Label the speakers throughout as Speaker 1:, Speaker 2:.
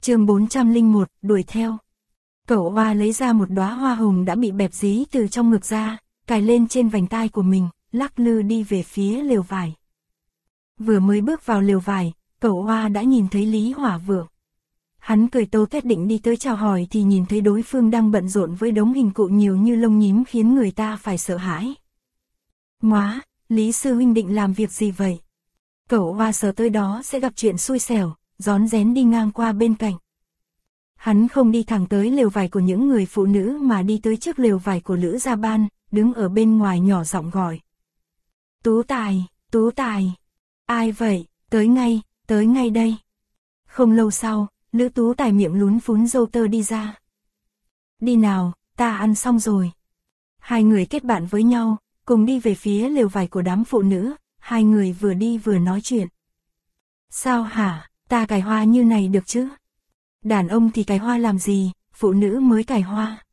Speaker 1: Chương 401, đuổi theo. Cẩu Oa lấy ra một đóa hoa hồng đã bị bẹp dí từ trong ngực ra, cài lên trên vành tai của mình, lắc lư đi về phía lều vải. Vừa mới bước vào lều vải, Cẩu Oa đã nhìn thấy Lý Hỏa Vượng. Hắn cười tâu tuét định đi tới chào hỏi thì nhìn thấy đối phương đang bận rộn với đống hình cụ nhiều như lông nhím khiến người ta phải sợ hãi. Móa, Lý sư huynh định làm việc gì vậy? Cẩu Oa sợ tới đó sẽ gặp chuyện xui xẻo, rón rén đi ngang qua bên cạnh. Hắn không đi thẳng tới lều vải của những người phụ nữ mà đi tới trước lều vải của Lữ Gia Ban, đứng ở bên ngoài nhỏ giọng gọi. Tú Tài, Tú Tài. Ai vậy, tới ngay đây. Không lâu sau, Lữ Tú Tài miệng lún phún râu tơ đi ra. Đi nào, ta ăn xong rồi. Hai người kết bạn với nhau, cùng đi về phía lều vải của đám phụ nữ, hai người vừa đi vừa nói chuyện. Sao hả, ta cài hoa như này được chứ? Đàn ông thì cài hoa làm gì, phụ nữ mới cài hoa.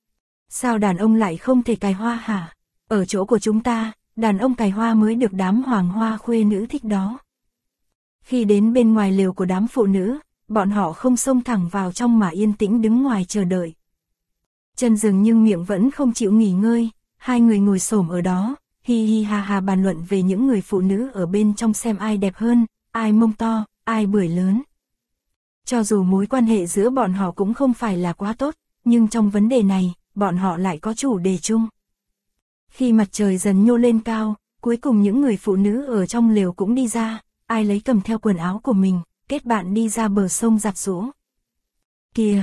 Speaker 1: Sao đàn ông lại không thể cài hoa hả? Ở chỗ của chúng ta, đàn ông cài hoa mới được đám hoàng hoa khuê nữ thích đó. Khi đến bên ngoài lều của đám phụ nữ, bọn họ không xông thẳng vào trong mà yên tĩnh đứng ngoài chờ đợi. Chân dừng nhưng miệng vẫn không chịu nghỉ ngơi, hai người ngồi xổm ở đó, hi hi ha ha bàn luận về những người phụ nữ ở bên trong xem ai đẹp hơn, ai mông to, ai bưởi lớn. Cho dù mối quan hệ giữa bọn họ cũng không phải là quá tốt, nhưng trong vấn đề này, bọn họ lại có chủ đề chung. Khi mặt trời dần nhô lên cao, cuối cùng những người phụ nữ ở trong lều cũng đi ra, ai lấy cầm theo quần áo của mình, kết bạn đi ra bờ sông giặt giũ. Kìa,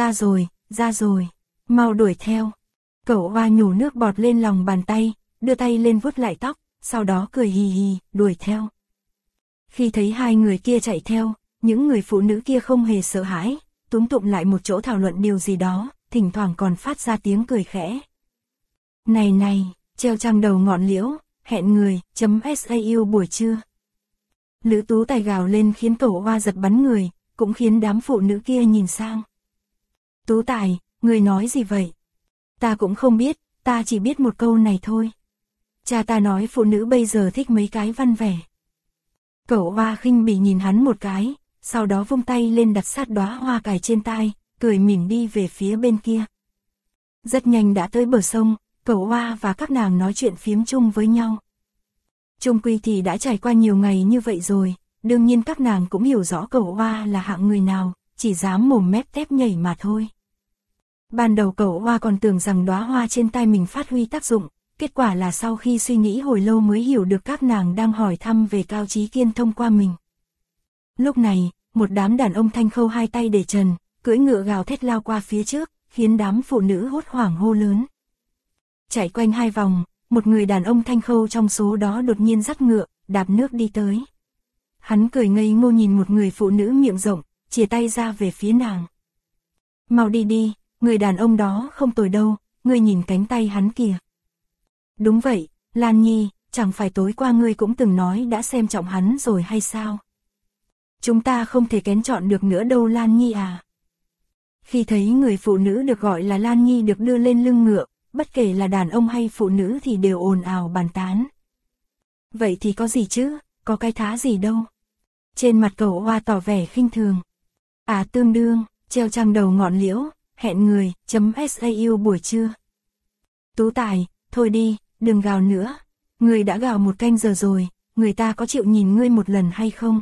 Speaker 1: ra rồi, mau đuổi theo. Cẩu Oa nhổ nước bọt lên lòng bàn tay, đưa tay lên vuốt lại tóc, sau đó cười hì hì, đuổi theo. Khi thấy hai người kia chạy theo, những người phụ nữ kia không hề sợ hãi, túm tụm lại một chỗ thảo luận điều gì đó, thỉnh thoảng còn phát ra tiếng cười khẽ. Này, treo trăng đầu ngọn liễu, hẹn người, .sau buổi trưa. Lữ Tú Tài gào lên khiến Cẩu Oa giật bắn người, cũng khiến đám phụ nữ kia nhìn sang. Tú Tài, người nói gì vậy? Ta cũng không biết, ta chỉ biết một câu này thôi. Cha ta nói phụ nữ bây giờ thích mấy cái văn vẻ. Cẩu Oa khinh bỉ nhìn hắn một cái, sau đó vung tay lên đặt sát đóa hoa cài trên tai, cười mỉm đi về phía bên kia. Rất nhanh đã tới bờ sông, Cẩu Oa và các nàng nói chuyện phiếm chung với nhau. Chung quy thì đã trải qua nhiều ngày như vậy rồi, đương nhiên các nàng cũng hiểu rõ Cẩu Oa là hạng người nào, chỉ dám mồm mép tép nhảy mà thôi. Ban đầu Cẩu Oa còn tưởng rằng đóa hoa trên tai mình phát huy tác dụng, kết quả là sau khi suy nghĩ hồi lâu mới hiểu được các nàng đang hỏi thăm về Cao Chí Kiên thông qua mình. Lúc này, một đám đàn ông thanh khâu hai tay để trần, cưỡi ngựa gào thét lao qua phía trước, khiến đám phụ nữ hốt hoảng hô lớn. Chạy quanh hai vòng, một người đàn ông thanh khâu trong số đó đột nhiên dắt ngựa, đạp nước đi tới. Hắn cười ngây ngô nhìn một người phụ nữ miệng rộng, chìa tay ra về phía nàng. Mau đi, người đàn ông đó không tồi đâu, ngươi nhìn cánh tay hắn kìa. Đúng vậy, Lan Nhi, chẳng phải tối qua ngươi cũng từng nói đã xem trọng hắn rồi hay sao? Chúng ta không thể kén chọn được nữa đâu Lan Nhi à. Khi thấy người phụ nữ được gọi là Lan Nhi được đưa lên lưng ngựa, bất kể là đàn ông hay phụ nữ thì đều ồn ào bàn tán. Vậy thì có gì chứ, có cái thá gì đâu. Trên mặt Cẩu Oa tỏ vẻ khinh thường. À tương đương, treo trăng đầu ngọn liễu, hẹn người, .sau buổi trưa. Tú Tài, thôi đi, đừng gào nữa. Ngươi đã gào một canh giờ rồi, người ta có chịu nhìn ngươi một lần hay không?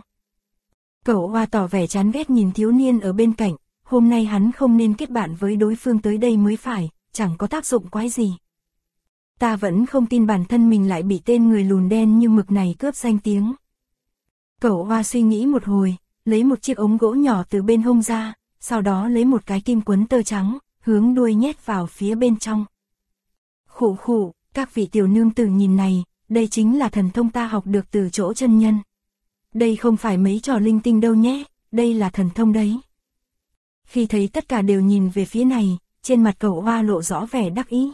Speaker 1: Cẩu Oa tỏ vẻ chán ghét nhìn thiếu niên ở bên cạnh, hôm nay hắn không nên kết bạn với đối phương tới đây mới phải, chẳng có tác dụng quái gì. Ta vẫn không tin bản thân mình lại bị tên người lùn đen như mực này cướp danh tiếng. Cẩu Oa suy nghĩ một hồi, lấy một chiếc ống gỗ nhỏ từ bên hông ra, sau đó lấy một cái kim quấn tơ trắng, hướng đuôi nhét vào phía bên trong. Khụ, các vị tiểu nương tử nhìn này, đây chính là thần thông ta học được từ chỗ chân nhân. Đây không phải mấy trò linh tinh đâu nhé, đây là thần thông đấy. Khi thấy tất cả đều nhìn về phía này, trên mặt Cẩu Oa lộ rõ vẻ đắc ý.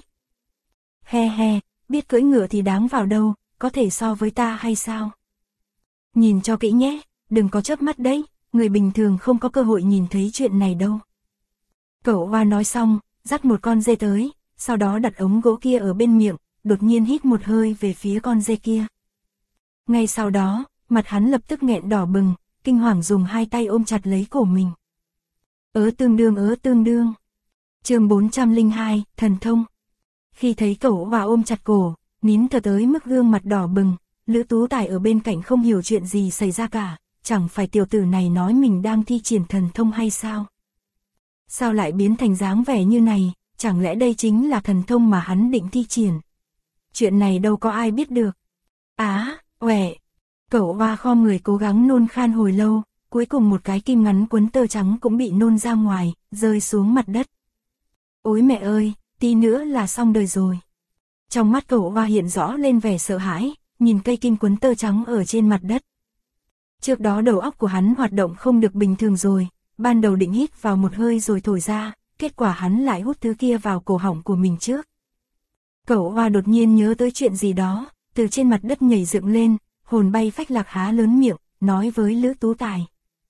Speaker 1: He, biết cưỡi ngựa thì đáng vào đâu, có thể so với ta hay sao? Nhìn cho kỹ nhé, đừng có chớp mắt đấy, người bình thường không có cơ hội nhìn thấy chuyện này đâu. Cẩu Oa nói xong, dắt một con dê tới, sau đó đặt ống gỗ kia ở bên miệng, đột nhiên hít một hơi về phía con dê kia. Ngay sau đó, mặt hắn lập tức nghẹn đỏ bừng, kinh hoàng dùng hai tay ôm chặt lấy cổ mình. Ớ tương đương. Chương 402, thần thông. Khi thấy Cẩu Hoa ôm chặt cổ, nín thở tới mức gương mặt đỏ bừng, Lữ Tú Tài ở bên cạnh không hiểu chuyện gì xảy ra cả, chẳng phải tiểu tử này nói mình đang thi triển thần thông hay sao? Sao lại biến thành dáng vẻ như này, chẳng lẽ đây chính là thần thông mà hắn định thi triển? Chuyện này đâu có ai biết được. Uể. Cẩu Hoa khom người cố gắng nôn khan hồi lâu, cuối cùng một cái kim ngắn quấn tơ trắng cũng bị nôn ra ngoài, rơi xuống mặt đất. Ôi mẹ ơi, tí nữa là xong đời rồi. Trong mắt Cẩu Hoa hiện rõ lên vẻ sợ hãi, nhìn cây kim quấn tơ trắng ở trên mặt đất. Trước đó đầu óc của hắn hoạt động không được bình thường rồi, ban đầu định hít vào một hơi rồi thổi ra, kết quả hắn lại hút thứ kia vào cổ họng của mình trước. Cẩu Hoa đột nhiên nhớ tới chuyện gì đó, từ trên mặt đất nhảy dựng lên, hồn bay phách lạc há lớn miệng, nói với Lữ Tú Tài.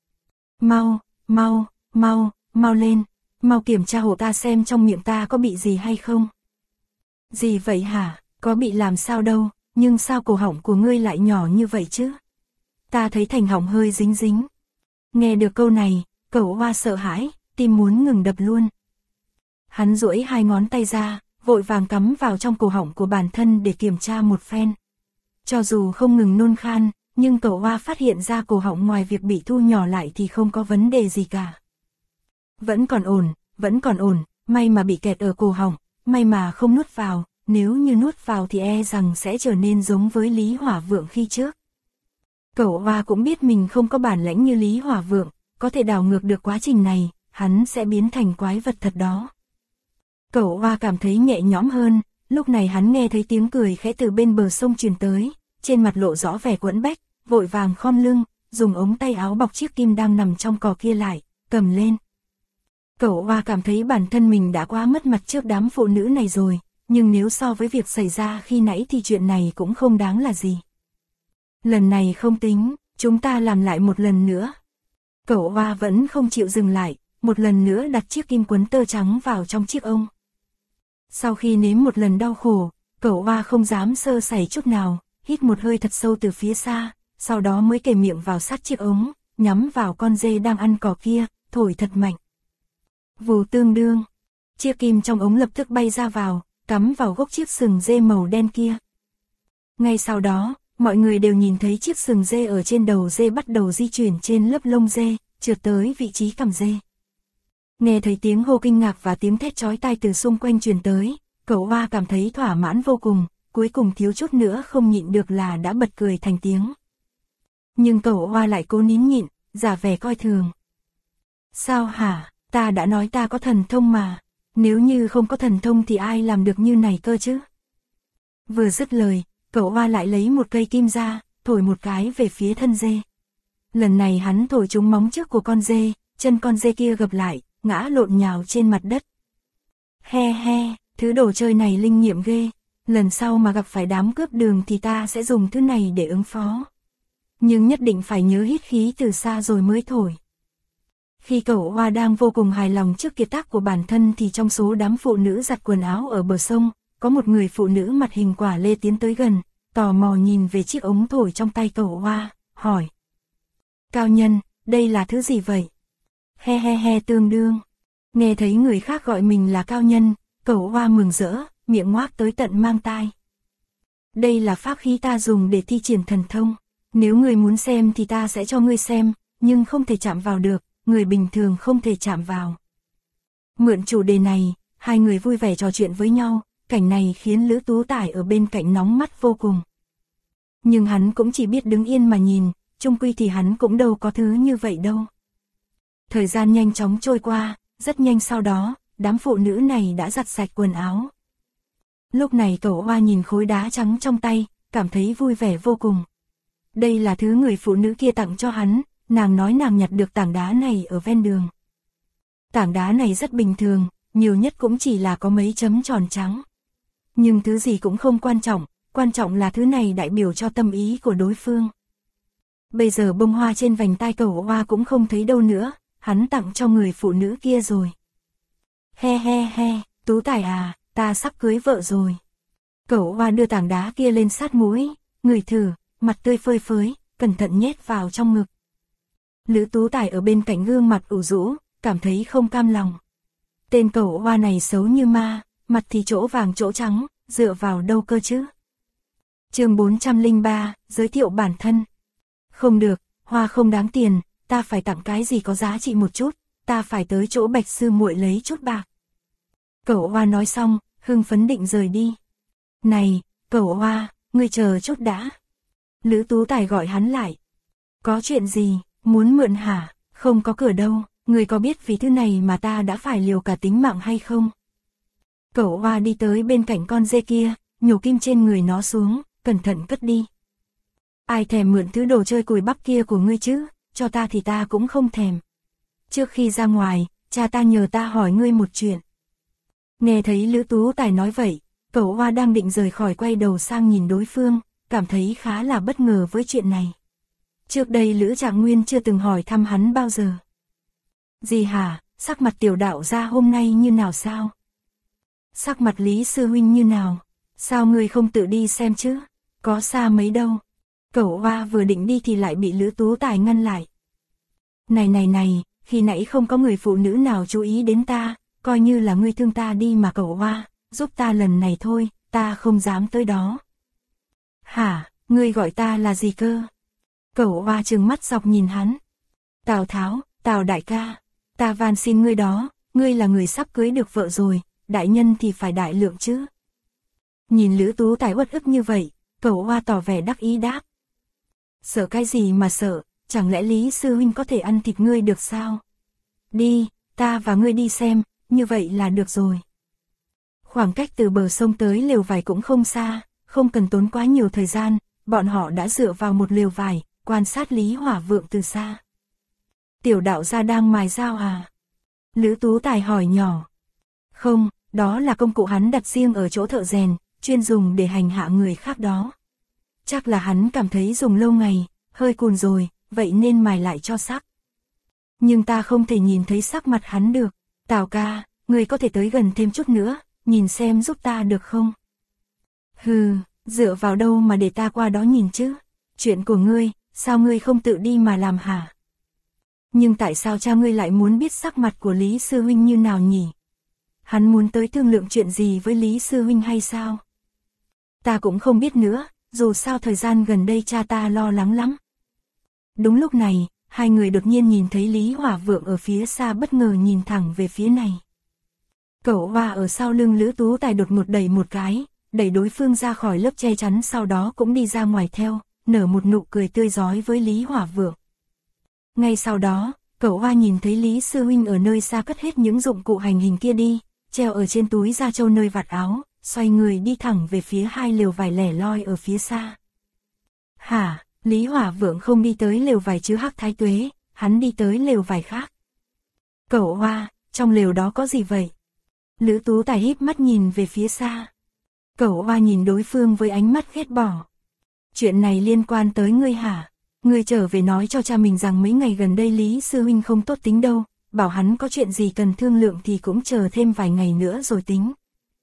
Speaker 1: Mau lên, mau kiểm tra hộ ta xem trong miệng ta có bị gì hay không. Gì vậy hả, có bị làm sao đâu, nhưng sao cổ họng của ngươi lại nhỏ như vậy chứ? Ta thấy thành họng hơi dính dính. Nghe được câu này, Cẩu Hoa sợ hãi, tim muốn ngừng đập luôn. Hắn duỗi hai ngón tay ra, vội vàng cắm vào trong cổ họng của bản thân để kiểm tra một phen. Cho dù không ngừng nôn khan, nhưng Cẩu Hoa phát hiện ra cổ họng ngoài việc bị thu nhỏ lại thì không có vấn đề gì cả. Vẫn còn ổn, may mà bị kẹt ở cổ họng, may mà không nuốt vào, nếu như nuốt vào thì e rằng sẽ trở nên giống với Lý Hỏa Vượng khi trước. Cẩu Hoa cũng biết mình không có bản lĩnh như Lý Hỏa Vượng, có thể đảo ngược được quá trình này, hắn sẽ biến thành quái vật thật đó. Cẩu Hoa cảm thấy nhẹ nhõm hơn, lúc này hắn nghe thấy tiếng cười khẽ từ bên bờ sông truyền tới, trên mặt lộ rõ vẻ quẫn bách, vội vàng khom lưng, dùng ống tay áo bọc chiếc kim đang nằm trong cò kia lại, cầm lên. Cẩu Hoa cảm thấy bản thân mình đã quá mất mặt trước đám phụ nữ này rồi, nhưng nếu so với việc xảy ra khi nãy thì chuyện này cũng không đáng là gì. Lần này không tính, chúng ta làm lại một lần nữa. Cẩu Hoa vẫn không chịu dừng lại, một lần nữa đặt chiếc kim quấn tơ trắng vào trong chiếc ông. Sau khi nếm một lần đau khổ, Cẩu Hoa không dám sơ sẩy chút nào, hít một hơi thật sâu từ phía xa, sau đó mới kề miệng vào sát chiếc ống, nhắm vào con dê đang ăn cỏ kia, thổi thật mạnh. Vù tương đương, chiếc kim trong ống lập tức bay ra vào, cắm vào gốc chiếc sừng dê màu đen kia. Ngay sau đó, mọi người đều nhìn thấy chiếc sừng dê ở trên đầu dê bắt đầu di chuyển trên lớp lông dê, trượt tới vị trí cằm dê. Nghe thấy tiếng hô kinh ngạc và tiếng thét chói tai từ xung quanh truyền tới, Cẩu Hoa cảm thấy thỏa mãn vô cùng, cuối cùng thiếu chút nữa không nhịn được là đã bật cười thành tiếng. Nhưng Cẩu Hoa lại cố nín nhịn, giả vẻ coi thường. Sao hả, ta đã nói ta có thần thông mà, nếu như không có thần thông thì ai làm được như này cơ chứ? Vừa dứt lời, Cẩu Hoa lại lấy một cây kim ra, thổi một cái về phía thân dê. Lần này hắn thổi trúng móng trước của con dê, chân con dê kia gập lại, ngã lộn nhào trên mặt đất. He, thứ đồ chơi này linh nghiệm ghê, lần sau mà gặp phải đám cướp đường thì ta sẽ dùng thứ này để ứng phó. Nhưng nhất định phải nhớ hít khí từ xa rồi mới thổi. Khi Cẩu Hoa đang vô cùng hài lòng trước kiệt tác của bản thân thì trong số đám phụ nữ giặt quần áo ở bờ sông, có một người phụ nữ mặt hình quả lê tiến tới gần, tò mò nhìn về chiếc ống thổi trong tay Cẩu Hoa, hỏi. Cao nhân, đây là thứ gì vậy? He tương đương. Nghe thấy người khác gọi mình là cao nhân, Cẩu Hoa mừng rỡ, miệng ngoác tới tận mang tai. Đây là pháp khí ta dùng để thi triển thần thông, nếu người muốn xem thì ta sẽ cho ngươi xem, nhưng không thể chạm vào được, người bình thường không thể chạm vào. Mượn chủ đề này, hai người vui vẻ trò chuyện với nhau, cảnh này khiến Lữ Tú Tài ở bên cạnh nóng mắt vô cùng. Nhưng hắn cũng chỉ biết đứng yên mà nhìn, chung quy thì hắn cũng đâu có thứ như vậy đâu. Thời gian nhanh chóng trôi qua, rất nhanh sau đó, đám phụ nữ này đã giặt sạch quần áo. Lúc này Cẩu Hoa nhìn khối đá trắng trong tay, cảm thấy vui vẻ vô cùng. Đây là thứ người phụ nữ kia tặng cho hắn, nàng nói nàng nhặt được tảng đá này ở ven đường. Tảng đá này rất bình thường, nhiều nhất cũng chỉ là có mấy chấm tròn trắng. Nhưng thứ gì cũng không quan trọng là thứ này đại biểu cho tâm ý của đối phương. Bây giờ bông hoa trên vành tai Cẩu Hoa cũng không thấy đâu nữa, hắn tặng cho người phụ nữ kia rồi. He, Tú Tài à, ta sắp cưới vợ rồi. Cẩu Hoa đưa tảng đá kia lên sát mũi, ngửi thử, mặt tươi phơi phới, cẩn thận nhét vào trong ngực. Lữ Tú Tài ở bên cạnh gương mặt ủ rũ, cảm thấy không cam lòng. Tên cẩu oa này xấu như ma, mặt thì chỗ vàng chỗ trắng, dựa vào đâu cơ chứ? Chương 403, giới thiệu bản thân. Không được, hoa không đáng tiền, ta phải tặng cái gì có giá trị một chút, ta phải tới chỗ Bạch sư muội lấy chút bạc. Cẩu oa nói xong, hưng phấn định rời đi. Này, cẩu oa, ngươi chờ chút đã. Lữ Tú Tài gọi hắn lại. Có chuyện gì, muốn mượn hả? Không có cửa đâu, ngươi có biết vì thứ này mà ta đã phải liều cả tính mạng hay không? Cẩu oa đi tới bên cạnh con dê kia, nhổ kim trên người nó xuống, cẩn thận cất đi. Ai thèm mượn thứ đồ chơi cùi bắp kia của ngươi chứ, cho ta thì ta cũng không thèm. Trước khi ra ngoài, cha ta nhờ ta hỏi ngươi một chuyện. Nghe thấy Lữ Tú Tài nói vậy, cẩu oa đang định rời khỏi quay đầu sang nhìn đối phương, cảm thấy khá là bất ngờ với chuyện này. Trước đây Lữ Trạng Nguyên chưa từng hỏi thăm hắn bao giờ. Gì hả, sắc mặt tiểu đạo gia hôm nay như nào sao? Sắc mặt Lý sư huynh như nào? Sao ngươi không tự đi xem chứ? Có xa mấy đâu? Cẩu oa vừa định đi thì lại bị Lữ Tú Tài ngăn lại. Này, khi nãy không có người phụ nữ nào chú ý đến ta, coi như là ngươi thương ta đi mà cẩu oa, giúp ta lần này thôi, ta không dám tới đó. Hả, ngươi gọi ta là gì cơ? Cẩu oa trừng mắt dọc nhìn hắn. Tào Tháo, Tào đại ca, ta van xin ngươi đó, ngươi là người sắp cưới được vợ rồi, đại nhân thì phải đại lượng chứ. Nhìn Lữ Tú Tài uất ức như vậy, cẩu oa tỏ vẻ đắc ý đáp. Sợ cái gì mà sợ, chẳng lẽ Lý sư huynh có thể ăn thịt ngươi được sao? Đi, ta và ngươi đi xem, như vậy là được rồi. Khoảng cách từ bờ sông tới lều vải cũng không xa, không cần tốn quá nhiều thời gian, bọn họ đã dựa vào một lều vải, quan sát Lý Hỏa Vượng từ xa. Tiểu đạo gia đang mài dao à? Lữ Tú Tài hỏi nhỏ. Không, đó là công cụ hắn đặt riêng ở chỗ thợ rèn, chuyên dùng để hành hạ người khác đó. Chắc là hắn cảm thấy dùng lâu ngày, hơi cùn rồi, vậy nên mài lại cho sắc. Nhưng ta không thể nhìn thấy sắc mặt hắn được. Tào ca, người có thể tới gần thêm chút nữa, nhìn xem giúp ta được không? Hừ, dựa vào đâu mà để ta qua đó nhìn chứ? Chuyện của ngươi, sao ngươi không tự đi mà làm hả? Nhưng tại sao cha ngươi lại muốn biết sắc mặt của Lý sư huynh như nào nhỉ? Hắn muốn tới thương lượng chuyện gì với Lý sư huynh hay sao? Ta cũng không biết nữa, dù sao thời gian gần đây cha ta lo lắng lắm. Đúng lúc này, hai người đột nhiên nhìn thấy Lý Hỏa Vượng ở phía xa bất ngờ nhìn thẳng về phía này. Cẩu oa ở sau lưng Lữ Tú Tài đột ngột đẩy một cái, đẩy đối phương ra khỏi lớp che chắn, sau đó cũng đi ra ngoài theo, nở một nụ cười tươi rói với Lý Hỏa Vượng. Ngay sau đó, cẩu oa nhìn thấy Lý sư huynh ở nơi xa cất hết những dụng cụ hành hình kia đi, treo ở trên túi da trâu nơi vạt áo, xoay người đi thẳng về phía hai lều vải lẻ loi ở phía xa. Hả, Lý Hỏa Vượng không đi tới lều vải chứ Hắc Thái Tuế, hắn đi tới lều vải khác. Cẩu oa, trong lều đó có gì vậy? Lữ Tú Tài híp mắt nhìn về phía xa. Cẩu oa nhìn đối phương với ánh mắt ghét bỏ. Chuyện này liên quan tới ngươi hả? Ngươi trở về nói cho cha mình rằng mấy ngày gần đây Lý sư huynh không tốt tính đâu, bảo hắn có chuyện gì cần thương lượng thì cũng chờ thêm vài ngày nữa rồi tính.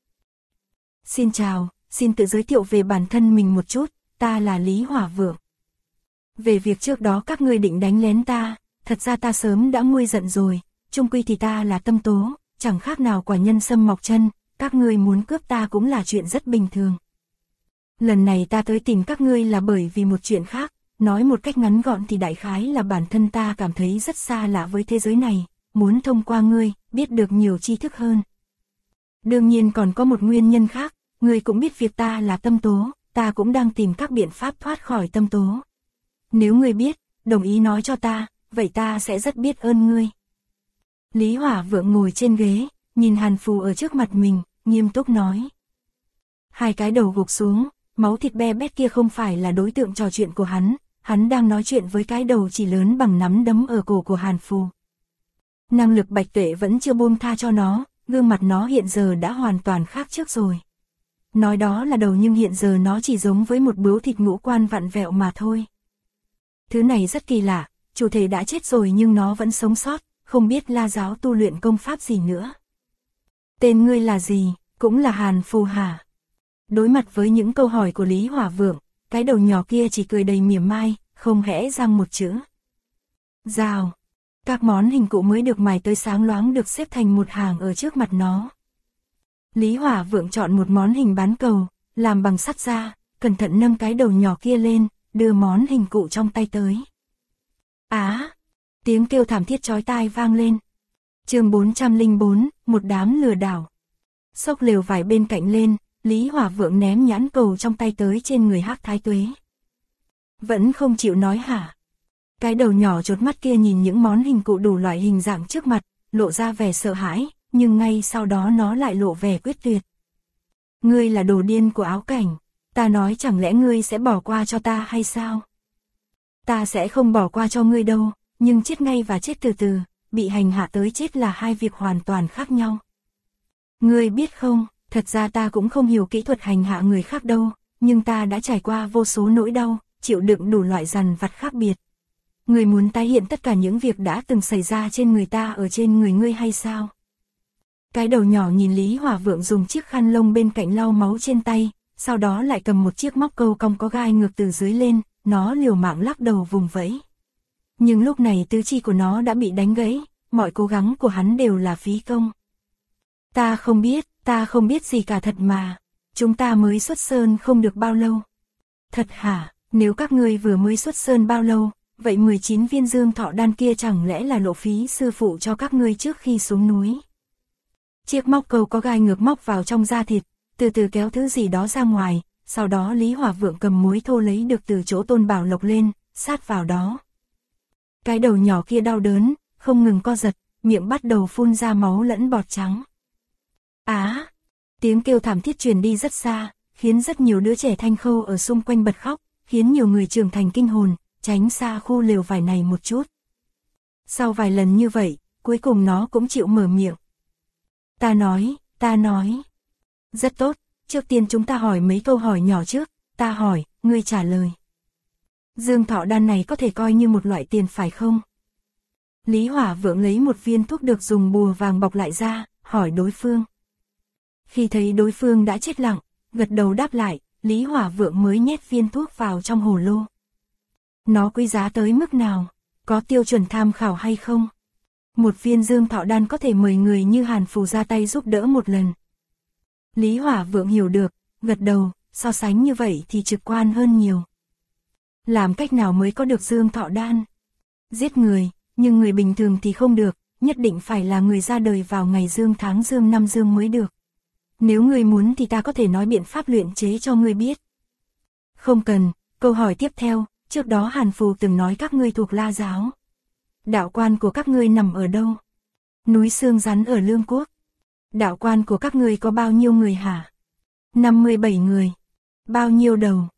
Speaker 1: Xin chào, xin tự giới thiệu về bản thân mình một chút, ta là Lý Hỏa Vượng. Về việc trước đó các ngươi định đánh lén ta, thật ra ta sớm đã nguôi giận rồi, chung quy thì ta là Tâm Tố, chẳng khác nào quả nhân sâm mọc chân, các ngươi muốn cướp ta cũng là chuyện rất bình thường. Lần này ta tới tìm các ngươi là bởi vì một chuyện khác, nói một cách ngắn gọn thì đại khái là bản thân ta cảm thấy rất xa lạ với thế giới này, muốn thông qua ngươi, biết được nhiều tri thức hơn. Đương nhiên còn có một nguyên nhân khác, ngươi cũng biết việc ta là Tâm Tố, ta cũng đang tìm các biện pháp thoát khỏi Tâm Tố. Nếu ngươi biết, đồng ý nói cho ta, vậy ta sẽ rất biết ơn ngươi. Lý Hỏa Vượng ngồi trên ghế, nhìn Hàn Phù ở trước mặt mình, nghiêm túc nói. Hai cái đầu gục xuống, máu thịt be bét kia không phải là đối tượng trò chuyện của hắn đang nói chuyện với cái đầu chỉ lớn bằng nắm đấm ở cổ của Hàn Phù. Năng lực Bạch Tuệ vẫn chưa buông tha cho nó, gương mặt nó hiện giờ đã hoàn toàn khác trước rồi. Nói đó là đầu nhưng hiện giờ nó chỉ giống với một bướu thịt ngũ quan vặn vẹo mà thôi. Thứ này rất kỳ lạ, chủ thể đã chết rồi nhưng nó vẫn sống sót, không biết La giáo tu luyện công pháp gì nữa. Tên ngươi là gì, cũng là Hàn Phù hả? Đối mặt với những câu hỏi của Lý Hỏa Vượng, cái đầu nhỏ kia chỉ cười đầy mỉa mai, không hẽ răng một chữ. Rào. Các món hình cụ mới được mài tới sáng loáng được xếp thành một hàng ở trước mặt nó. Lý Hỏa Vượng chọn một món hình bán cầu, làm bằng sắt ra, cẩn thận nâng cái đầu nhỏ kia lên, đưa món hình cụ trong tay tới. Á! Tiếng kêu thảm thiết chói tai vang lên. Chương 404, một đám lừa đảo. Xốc lều vải bên cạnh lên, Lý Hỏa Vượng ném nhãn cầu trong tay tới trên người Hắc Thái Tuế. Vẫn không chịu nói hả? Cái đầu nhỏ chốt mắt kia nhìn những món hình cụ đủ loại hình dạng trước mặt, lộ ra vẻ sợ hãi, nhưng ngay sau đó nó lại lộ vẻ quyết tuyệt. Ngươi là đồ điên của áo cảnh, ta nói chẳng lẽ ngươi sẽ bỏ qua cho ta hay sao? Ta sẽ không bỏ qua cho ngươi đâu, nhưng chết ngay và chết từ từ, bị hành hạ tới chết là hai việc hoàn toàn khác nhau. Ngươi biết không, thật ra ta cũng không hiểu kỹ thuật hành hạ người khác đâu, nhưng ta đã trải qua vô số nỗi đau, chịu đựng đủ loại dằn vặt khác biệt. Ngươi muốn tái hiện tất cả những việc đã từng xảy ra trên người ta ở trên người ngươi hay sao? Cái đầu nhỏ nhìn Lý Hỏa Vượng dùng chiếc khăn lông bên cạnh lau máu trên tay, sau đó lại cầm một chiếc móc câu cong có gai ngược từ dưới lên, nó liều mạng lắc đầu vùng vẫy. Nhưng lúc này tứ chi của nó đã bị đánh gãy, mọi cố gắng của hắn đều là phí công. Ta không biết gì cả thật mà, chúng ta mới xuất sơn không được bao lâu. Thật hả, nếu các ngươi vừa mới xuất sơn bao lâu, vậy 19 viên dương thọ đan kia chẳng lẽ là lộ phí sư phụ cho các ngươi trước khi xuống núi? Chiếc móc câu có gai ngược móc vào trong da thịt, từ từ kéo thứ gì đó ra ngoài, sau đó Lý Hỏa Vượng cầm muối thô lấy được từ chỗ Tôn Bảo Lộc lên, sát vào đó. Cái đầu nhỏ kia đau đớn, không ngừng co giật, miệng bắt đầu phun ra máu lẫn bọt trắng. Á! Tiếng kêu thảm thiết truyền đi rất xa, khiến rất nhiều đứa trẻ thanh khâu ở xung quanh bật khóc, khiến nhiều người trưởng thành kinh hồn, tránh xa khu lều vải này một chút. Sau vài lần như vậy, cuối cùng nó cũng chịu mở miệng. Ta nói. Rất tốt, trước tiên chúng ta hỏi mấy câu hỏi nhỏ trước, ta hỏi, ngươi trả lời. Dương thọ đan này có thể coi như một loại tiền phải không? Lý Hỏa Vượng lấy một viên thuốc được dùng bùa vàng bọc lại ra, hỏi đối phương. Khi thấy đối phương đã chết lặng, gật đầu đáp lại, Lý Hỏa Vượng mới nhét viên thuốc vào trong hồ lô. Nó quý giá tới mức nào? Có tiêu chuẩn tham khảo hay không? Một viên dương thọ đan có thể mời người như Hàn Phù ra tay giúp đỡ một lần. Lý Hỏa Vượng hiểu được, gật đầu, so sánh như vậy thì trực quan hơn nhiều. Làm cách nào mới có được dương thọ đan? Giết người, nhưng người bình thường thì không được, nhất định phải là người ra đời vào ngày dương tháng dương năm dương mới được. Nếu người muốn thì ta có thể nói biện pháp luyện chế cho người biết. Không cần, câu hỏi tiếp theo, trước đó Hàn Phù từng nói các ngươi thuộc La giáo. Đạo quan của các ngươi nằm ở đâu? Núi Xương Rắn ở Lương Quốc. Đạo quan của các ngươi có bao nhiêu người hả? 57 người. Bao nhiêu đầu?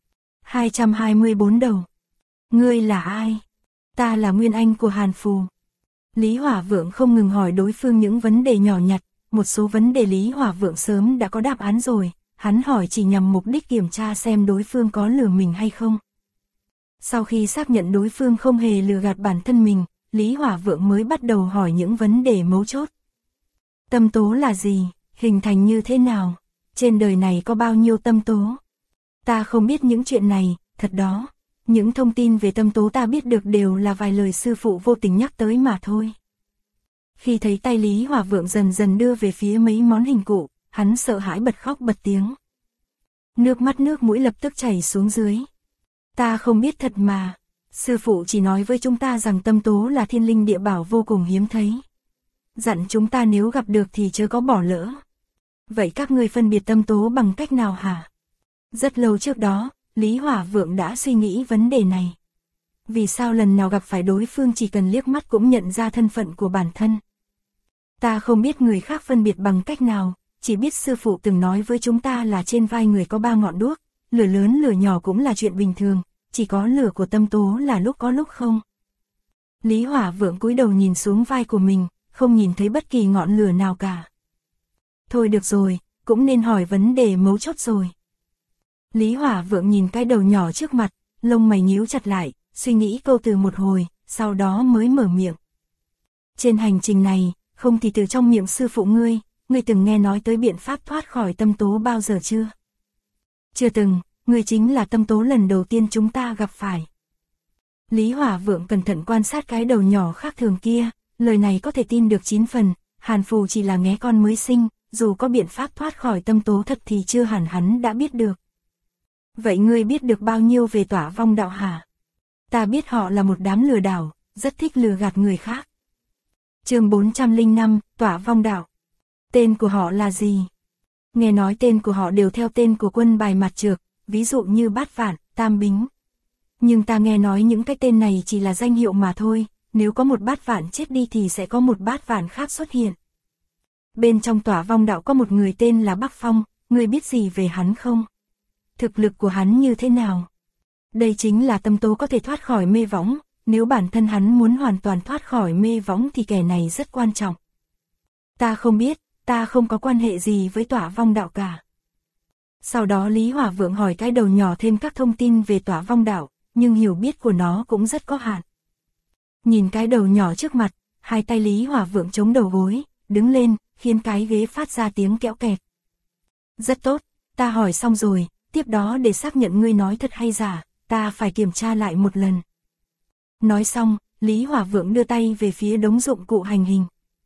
Speaker 1: 224 đầu. Ngươi là ai? Ta là Nguyên Anh của Hàn Phù. Lý Hỏa Vượng không ngừng hỏi đối phương những vấn đề nhỏ nhặt, một số vấn đề Lý Hỏa Vượng sớm đã có đáp án rồi, hắn hỏi chỉ nhằm mục đích kiểm tra xem đối phương có lừa mình hay không. Sau khi xác nhận đối phương không hề lừa gạt bản thân mình, Lý Hỏa Vượng mới bắt đầu hỏi những vấn đề mấu chốt. Tâm tố là gì? Hình thành như thế nào? Trên đời này có bao nhiêu tâm tố? Ta không biết những chuyện này, thật đó. Những thông tin về tâm tố ta biết được đều là vài lời sư phụ vô tình nhắc tới mà thôi. Khi thấy tay Lý Hỏa Vượng dần dần đưa về phía mấy món hình cụ, hắn sợ hãi bật khóc bật tiếng. Nước mắt nước mũi lập tức chảy xuống dưới. Ta không biết thật mà. Sư phụ chỉ nói với chúng ta rằng tâm tố là thiên linh địa bảo vô cùng hiếm thấy. Dặn chúng ta nếu gặp được thì chớ có bỏ lỡ. Vậy các ngươi phân biệt tâm tố bằng cách nào hả? Rất lâu trước đó, Lý Hỏa Vượng đã suy nghĩ vấn đề này. Vì sao lần nào gặp phải đối phương chỉ cần liếc mắt cũng nhận ra thân phận của bản thân? Ta không biết người khác phân biệt bằng cách nào, chỉ biết sư phụ từng nói với chúng ta là trên vai người có 3 ngọn đuốc, lửa lớn lửa nhỏ cũng là chuyện bình thường, chỉ có lửa của tâm tố là lúc có lúc không. Lý Hỏa Vượng cúi đầu nhìn xuống vai của mình, không nhìn thấy bất kỳ ngọn lửa nào cả. Thôi được rồi, cũng nên hỏi vấn đề mấu chốt rồi. Lý Hỏa Vượng nhìn cái đầu nhỏ trước mặt, lông mày nhíu chặt lại, suy nghĩ câu từ một hồi, sau đó mới mở miệng. Trên hành trình này, không thì từ trong miệng sư phụ ngươi từng nghe nói tới biện pháp thoát khỏi tâm tố bao giờ chưa? Chưa từng, ngươi chính là tâm tố lần đầu tiên chúng ta gặp phải. Lý Hỏa Vượng cẩn thận quan sát cái đầu nhỏ khác thường kia, Lời này có thể tin được 9 phần, Hàn Phù chỉ là nghé con mới sinh, dù có biện pháp thoát khỏi tâm tố thật thì chưa hẳn hắn đã biết được. Vậy ngươi biết được bao nhiêu về Tỏa Vong đạo hả? Ta biết họ là một đám lừa đảo, rất thích lừa gạt người khác. Chương 405, Tỏa Vong đạo. Tên của họ là gì? Nghe nói tên của họ đều theo tên của quân bài mặt trược, ví dụ như Bát Vạn, Tam Bính. Nhưng ta nghe nói những cái tên này chỉ là danh hiệu mà thôi, nếu có một Bát Vạn chết đi thì sẽ có một Bát Vạn khác xuất hiện. Bên trong Tỏa Vong đạo có một người tên là Bắc Phong, ngươi biết gì về hắn không? Thực lực của hắn như thế nào? Đây chính là tâm tố có thể thoát khỏi mê võng, nếu bản thân hắn muốn hoàn toàn thoát khỏi mê võng thì kẻ này rất quan trọng. Ta không biết, ta không có quan hệ gì với Tỏa Vong đạo cả. Sau đó Lý Hỏa Vượng hỏi cái đầu nhỏ thêm các thông tin về Tỏa Vong đạo, nhưng hiểu biết của nó cũng rất có hạn. Nhìn cái đầu nhỏ trước mặt, hai tay Lý Hỏa Vượng chống đầu gối, đứng lên, khiến cái ghế phát ra tiếng kẽo kẹt. Rất tốt, ta hỏi xong rồi, tiếp đó để xác nhận ngươi nói thật hay giả, ta phải kiểm tra lại một lần. Nói xong, Lý Hỏa Vượng đưa tay về phía đống dụng cụ hành hình.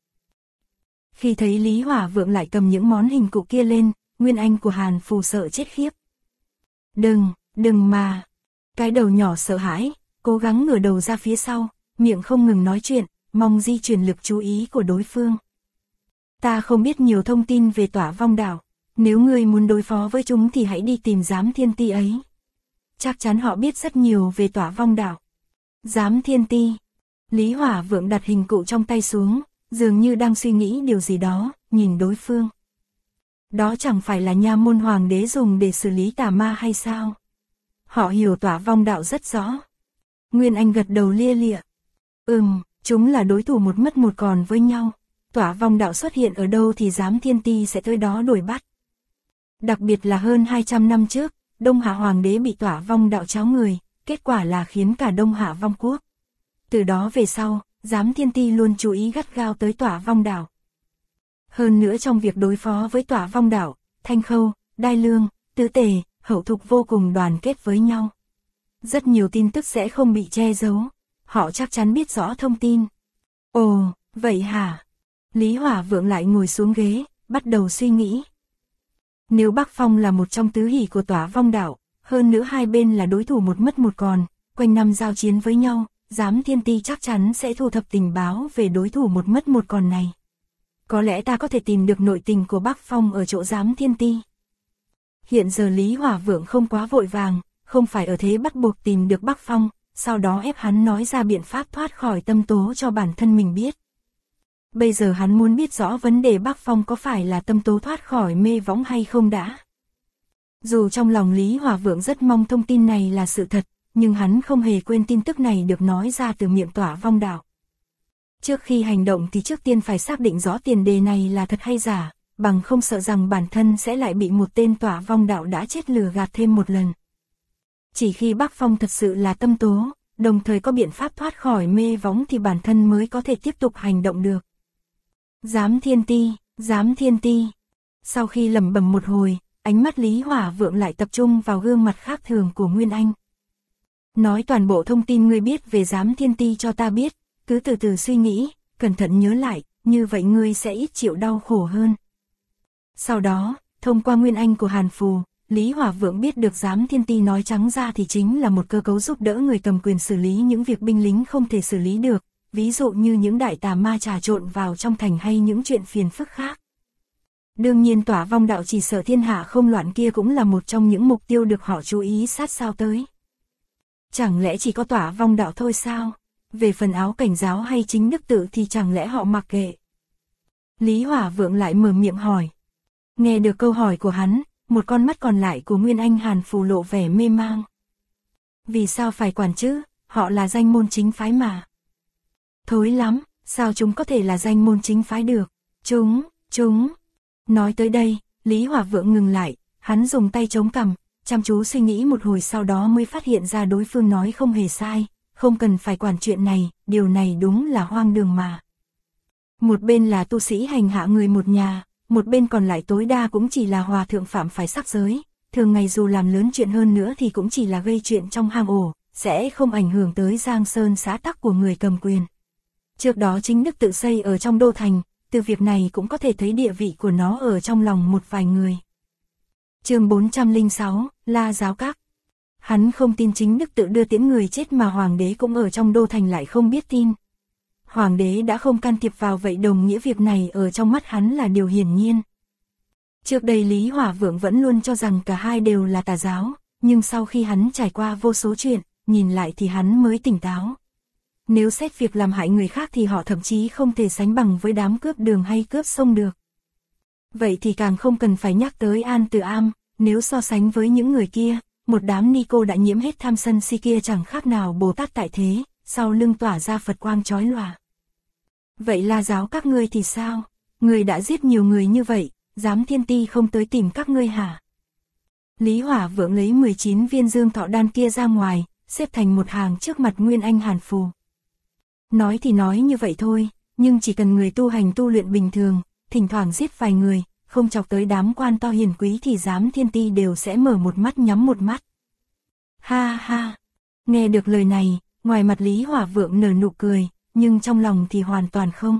Speaker 1: Khi thấy Lý Hỏa Vượng lại cầm những món hình cụ kia lên, Nguyên Anh của Hàn Phù sợ chết khiếp. Đừng mà. Cái đầu nhỏ sợ hãi, cố gắng ngửa đầu ra phía sau, miệng không ngừng nói chuyện, mong di chuyển lực chú ý của đối phương. Ta không biết nhiều thông tin về Tỏa Vong đạo, nếu ngươi muốn đối phó với chúng thì hãy đi tìm Giám Thiên Ti ấy. Chắc chắn họ biết rất nhiều về Tỏa Vong đạo. Giám Thiên Ti. Lý Hỏa Vượng đặt hình cụ trong tay xuống, dường như đang suy nghĩ điều gì đó, nhìn đối phương. Đó chẳng phải là nha môn hoàng đế dùng để xử lý tà ma hay sao? Họ hiểu Tỏa Vong đạo rất rõ. Nguyên Anh gật đầu lia lịa. Chúng là đối thủ một mất một còn với nhau. Tỏa Vong đạo xuất hiện ở đâu thì Giám Thiên Ti sẽ tới đó đuổi bắt. Đặc biệt là hơn 200 năm trước, Đông Hạ Hoàng đế bị Tỏa Vong đạo tráo người, kết quả là khiến cả Đông Hạ vong quốc. Từ đó về sau, Giám Thiên Ti luôn chú ý gắt gao tới Tỏa Vong đạo. Hơn nữa trong việc đối phó với Tỏa Vong đạo, Thanh Khâu, Đai Lương, Tứ Tề, Hậu Thục vô cùng đoàn kết với nhau. Rất nhiều tin tức sẽ không bị che giấu, họ chắc chắn biết rõ thông tin. Ồ, vậy hả? Lý Hỏa Vượng lại ngồi xuống ghế, bắt đầu suy nghĩ. Nếu Bắc Phong là một trong tứ hỷ của Tỏa Vong đạo, hơn nữa hai bên là đối thủ một mất một còn, quanh năm giao chiến với nhau, Giám Thiên Ti chắc chắn sẽ thu thập tình báo về đối thủ một mất một còn này. Có lẽ ta có thể tìm được nội tình của Bắc Phong ở chỗ Giám Thiên Ti. Hiện giờ Lý Hỏa Vượng không quá vội vàng, không phải ở thế bắt buộc tìm được Bắc Phong, sau đó ép hắn nói ra biện pháp thoát khỏi tâm tố cho bản thân mình biết. Bây giờ hắn muốn biết rõ vấn đề Bắc Phong có phải là tâm tố thoát khỏi mê võng hay không đã. Dù trong lòng Lý Hỏa Vượng rất mong thông tin này là sự thật, nhưng hắn không hề quên tin tức này được nói ra từ miệng Tỏa Vong đạo. Trước khi hành động thì trước tiên phải xác định rõ tiền đề này là thật hay giả, bằng không sợ rằng bản thân sẽ lại bị một tên Tỏa Vong đạo đã chết lừa gạt thêm một lần. Chỉ khi Bắc Phong thật sự là tâm tố, đồng thời có biện pháp thoát khỏi mê võng thì bản thân mới có thể tiếp tục hành động được. Giám Thiên Ti. Sau khi lẩm bẩm một hồi, ánh mắt Lý Hỏa Vượng lại tập trung vào gương mặt khác thường của Nguyên Anh. Nói toàn bộ thông tin ngươi biết về Giám Thiên Ti cho ta biết, cứ từ từ suy nghĩ, cẩn thận nhớ lại, như vậy ngươi sẽ ít chịu đau khổ hơn. Sau đó, thông qua Nguyên Anh của Hàn Phù, Lý Hỏa Vượng biết được Giám Thiên Ti nói trắng ra thì chính là một cơ cấu giúp đỡ người cầm quyền xử lý những việc binh lính không thể xử lý được, ví dụ như những đại tà ma trà trộn vào trong thành hay những chuyện phiền phức khác. Đương nhiên Tỏa Vong đạo chỉ sợ thiên hạ không loạn kia cũng là một trong những mục tiêu được họ chú ý sát sao tới. Chẳng lẽ chỉ có Tỏa Vong đạo thôi sao? Về phần áo cảnh giáo hay chính đức tự thì chẳng lẽ họ mặc kệ? Lý Hỏa Vượng lại mở miệng hỏi. Nghe được câu hỏi của hắn, một con mắt còn lại của Nguyên Anh Hàn Phù lộ vẻ mê mang. Vì sao phải quản chứ, họ là danh môn chính phái mà. Thối lắm, sao chúng có thể là danh môn chính phái được? Chúng. Nói tới đây, Lý Hỏa Vượng ngừng lại, hắn dùng tay chống cằm, chăm chú suy nghĩ một hồi sau đó mới phát hiện ra đối phương nói không hề sai, không cần phải quản chuyện này, điều này đúng là hoang đường mà. Một bên là tu sĩ hành hạ người một nhà, một bên còn lại tối đa cũng chỉ là hòa thượng phạm phải sắc giới, thường ngày dù làm lớn chuyện hơn nữa thì cũng chỉ là gây chuyện trong hang ổ, sẽ không ảnh hưởng tới giang sơn xã tắc của người cầm quyền. Trước đó chính Đức tự xây ở trong đô thành, từ việc này cũng có thể thấy địa vị của nó ở trong lòng một vài người. Chương 406, La Giáo Các. Hắn không tin chính Đức tự đưa tiễn người chết mà hoàng đế cũng ở trong đô thành lại không biết tin. Hoàng đế đã không can thiệp vào vậy đồng nghĩa việc này ở trong mắt hắn là điều hiển nhiên. Trước đây Lý Hỏa Vượng vẫn luôn cho rằng cả hai đều là tà giáo, nhưng sau khi hắn trải qua vô số chuyện, nhìn lại thì hắn mới tỉnh táo. Nếu xét việc làm hại người khác thì họ thậm chí không thể sánh bằng với đám cướp đường hay cướp sông được. Vậy thì càng không cần phải nhắc tới An Từ Am, nếu so sánh với những người kia, một đám ni cô đã nhiễm hết tham sân si kia chẳng khác nào Bồ Tát tại thế, sau lưng tỏa ra Phật quang chói lòa. Vậy La Giáo các ngươi thì sao? Người đã giết nhiều người như vậy, Giám Thiên Ti không tới tìm các ngươi hả? Lý Hỏa Vượng lấy 19 viên dương thọ đan kia ra ngoài, xếp thành một hàng trước mặt Nguyên Anh Hàn Phù. Nói thì nói như vậy thôi, nhưng chỉ cần người tu hành tu luyện bình thường, thỉnh thoảng giết vài người, không chọc tới đám quan to hiền quý thì Giám Thiên Ti đều sẽ mở một mắt nhắm một mắt. Ha ha! Nghe được lời này, ngoài mặt Lý Hỏa Vượng nở nụ cười, nhưng trong lòng thì hoàn toàn không.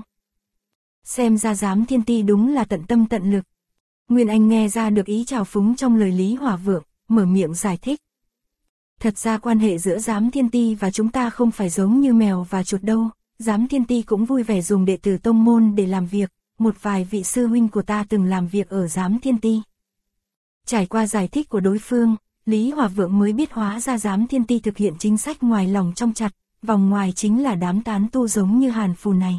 Speaker 1: Xem ra Giám Thiên Ti đúng là tận tâm tận lực. Nguyên Anh nghe ra được ý trào phúng trong lời Lý Hỏa Vượng, mở miệng giải thích. Thật ra quan hệ giữa Giám Thiên Ti và chúng ta không phải giống như mèo và chuột đâu, Giám Thiên Ti cũng vui vẻ dùng đệ tử tông môn để làm việc, một vài vị sư huynh của ta từng làm việc ở Giám Thiên Ti. Trải qua giải thích của đối phương, Lý Hỏa Vượng mới biết hóa ra Giám Thiên Ti thực hiện chính sách ngoài lòng trong chặt, vòng ngoài chính là đám tán tu giống như Hàn Phù này.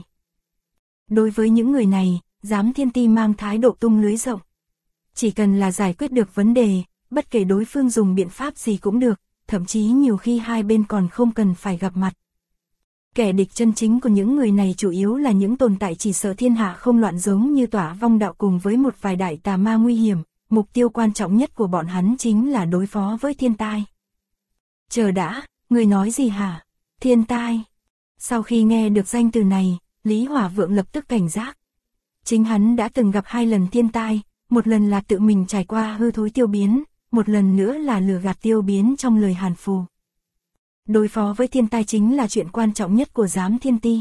Speaker 1: Đối với những người này, Giám Thiên Ti mang thái độ tung lưới rộng. Chỉ cần là giải quyết được vấn đề, bất kể đối phương dùng biện pháp gì cũng được, thậm chí nhiều khi hai bên còn không cần phải gặp mặt. Kẻ địch chân chính của những người này chủ yếu là những tồn tại chỉ sợ thiên hạ không loạn giống như Tỏa Vong Đạo cùng với một vài đại tà ma nguy hiểm, mục tiêu quan trọng nhất của bọn hắn chính là đối phó với thiên tai. Chờ đã, người nói gì hả? Thiên tai. Sau khi nghe được danh từ này, Lý Hỏa Vượng lập tức cảnh giác. Chính hắn đã từng gặp 2 lần thiên tai, một lần là tự mình trải qua hư thối tiêu biến, một lần nữa là lừa gạt tiêu biến trong lời Hàn Phù. Đối phó với thiên tai chính là chuyện quan trọng nhất của Giám Thiên Ti.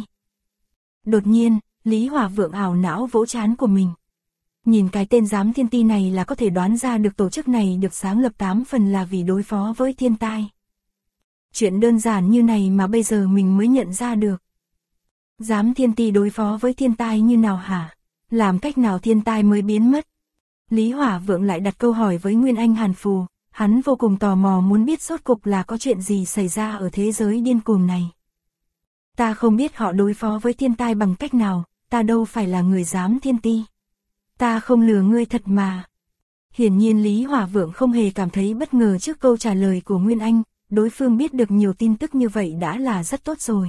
Speaker 1: Đột nhiên, Lý Hỏa Vượng ảo não vỗ trán của mình. Nhìn cái tên Giám Thiên Ti này là có thể đoán ra được tổ chức này được sáng lập 8 phần là vì đối phó với thiên tai. Chuyện đơn giản như này mà bây giờ mình mới nhận ra được. Giám Thiên Ti đối phó với thiên tai như nào hả? Làm cách nào thiên tai mới biến mất? Lý Hỏa Vượng lại đặt câu hỏi với Nguyên Anh Hàn Phù, hắn vô cùng tò mò muốn biết rốt cục là có chuyện gì xảy ra ở thế giới điên cuồng này. Ta không biết họ đối phó với thiên tai bằng cách nào, ta đâu phải là người Giám Thiên Ti. Ta không lừa ngươi thật mà. Hiển nhiên Lý Hỏa Vượng không hề cảm thấy bất ngờ trước câu trả lời của Nguyên Anh, đối phương biết được nhiều tin tức như vậy đã là rất tốt rồi.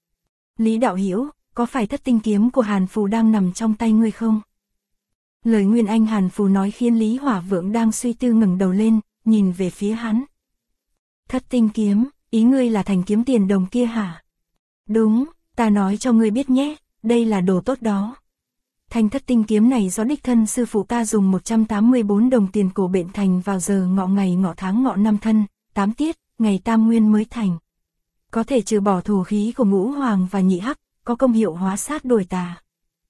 Speaker 1: Lý đạo hữu, có phải thất tinh kiếm của Hàn Phù đang nằm trong tay ngươi không? Lời Nguyên Anh Hàn Phù nói khiến Lý Hỏa Vượng đang suy tư ngẩng đầu lên, nhìn về phía hắn. Thất tinh kiếm, ý ngươi là thành kiếm tiền đồng kia hả? Đúng, ta nói cho ngươi biết nhé, đây là đồ tốt đó. Thanh thất tinh kiếm này do đích thân sư phụ ta dùng 184 đồng tiền cổ bện thành vào giờ ngọ ngày ngọ tháng ngọ năm thân, 8 tiết, ngày tam nguyên mới thành. Có thể trừ bỏ thổ khí của ngũ hoàng và nhị hắc, có công hiệu hóa sát đổi tà.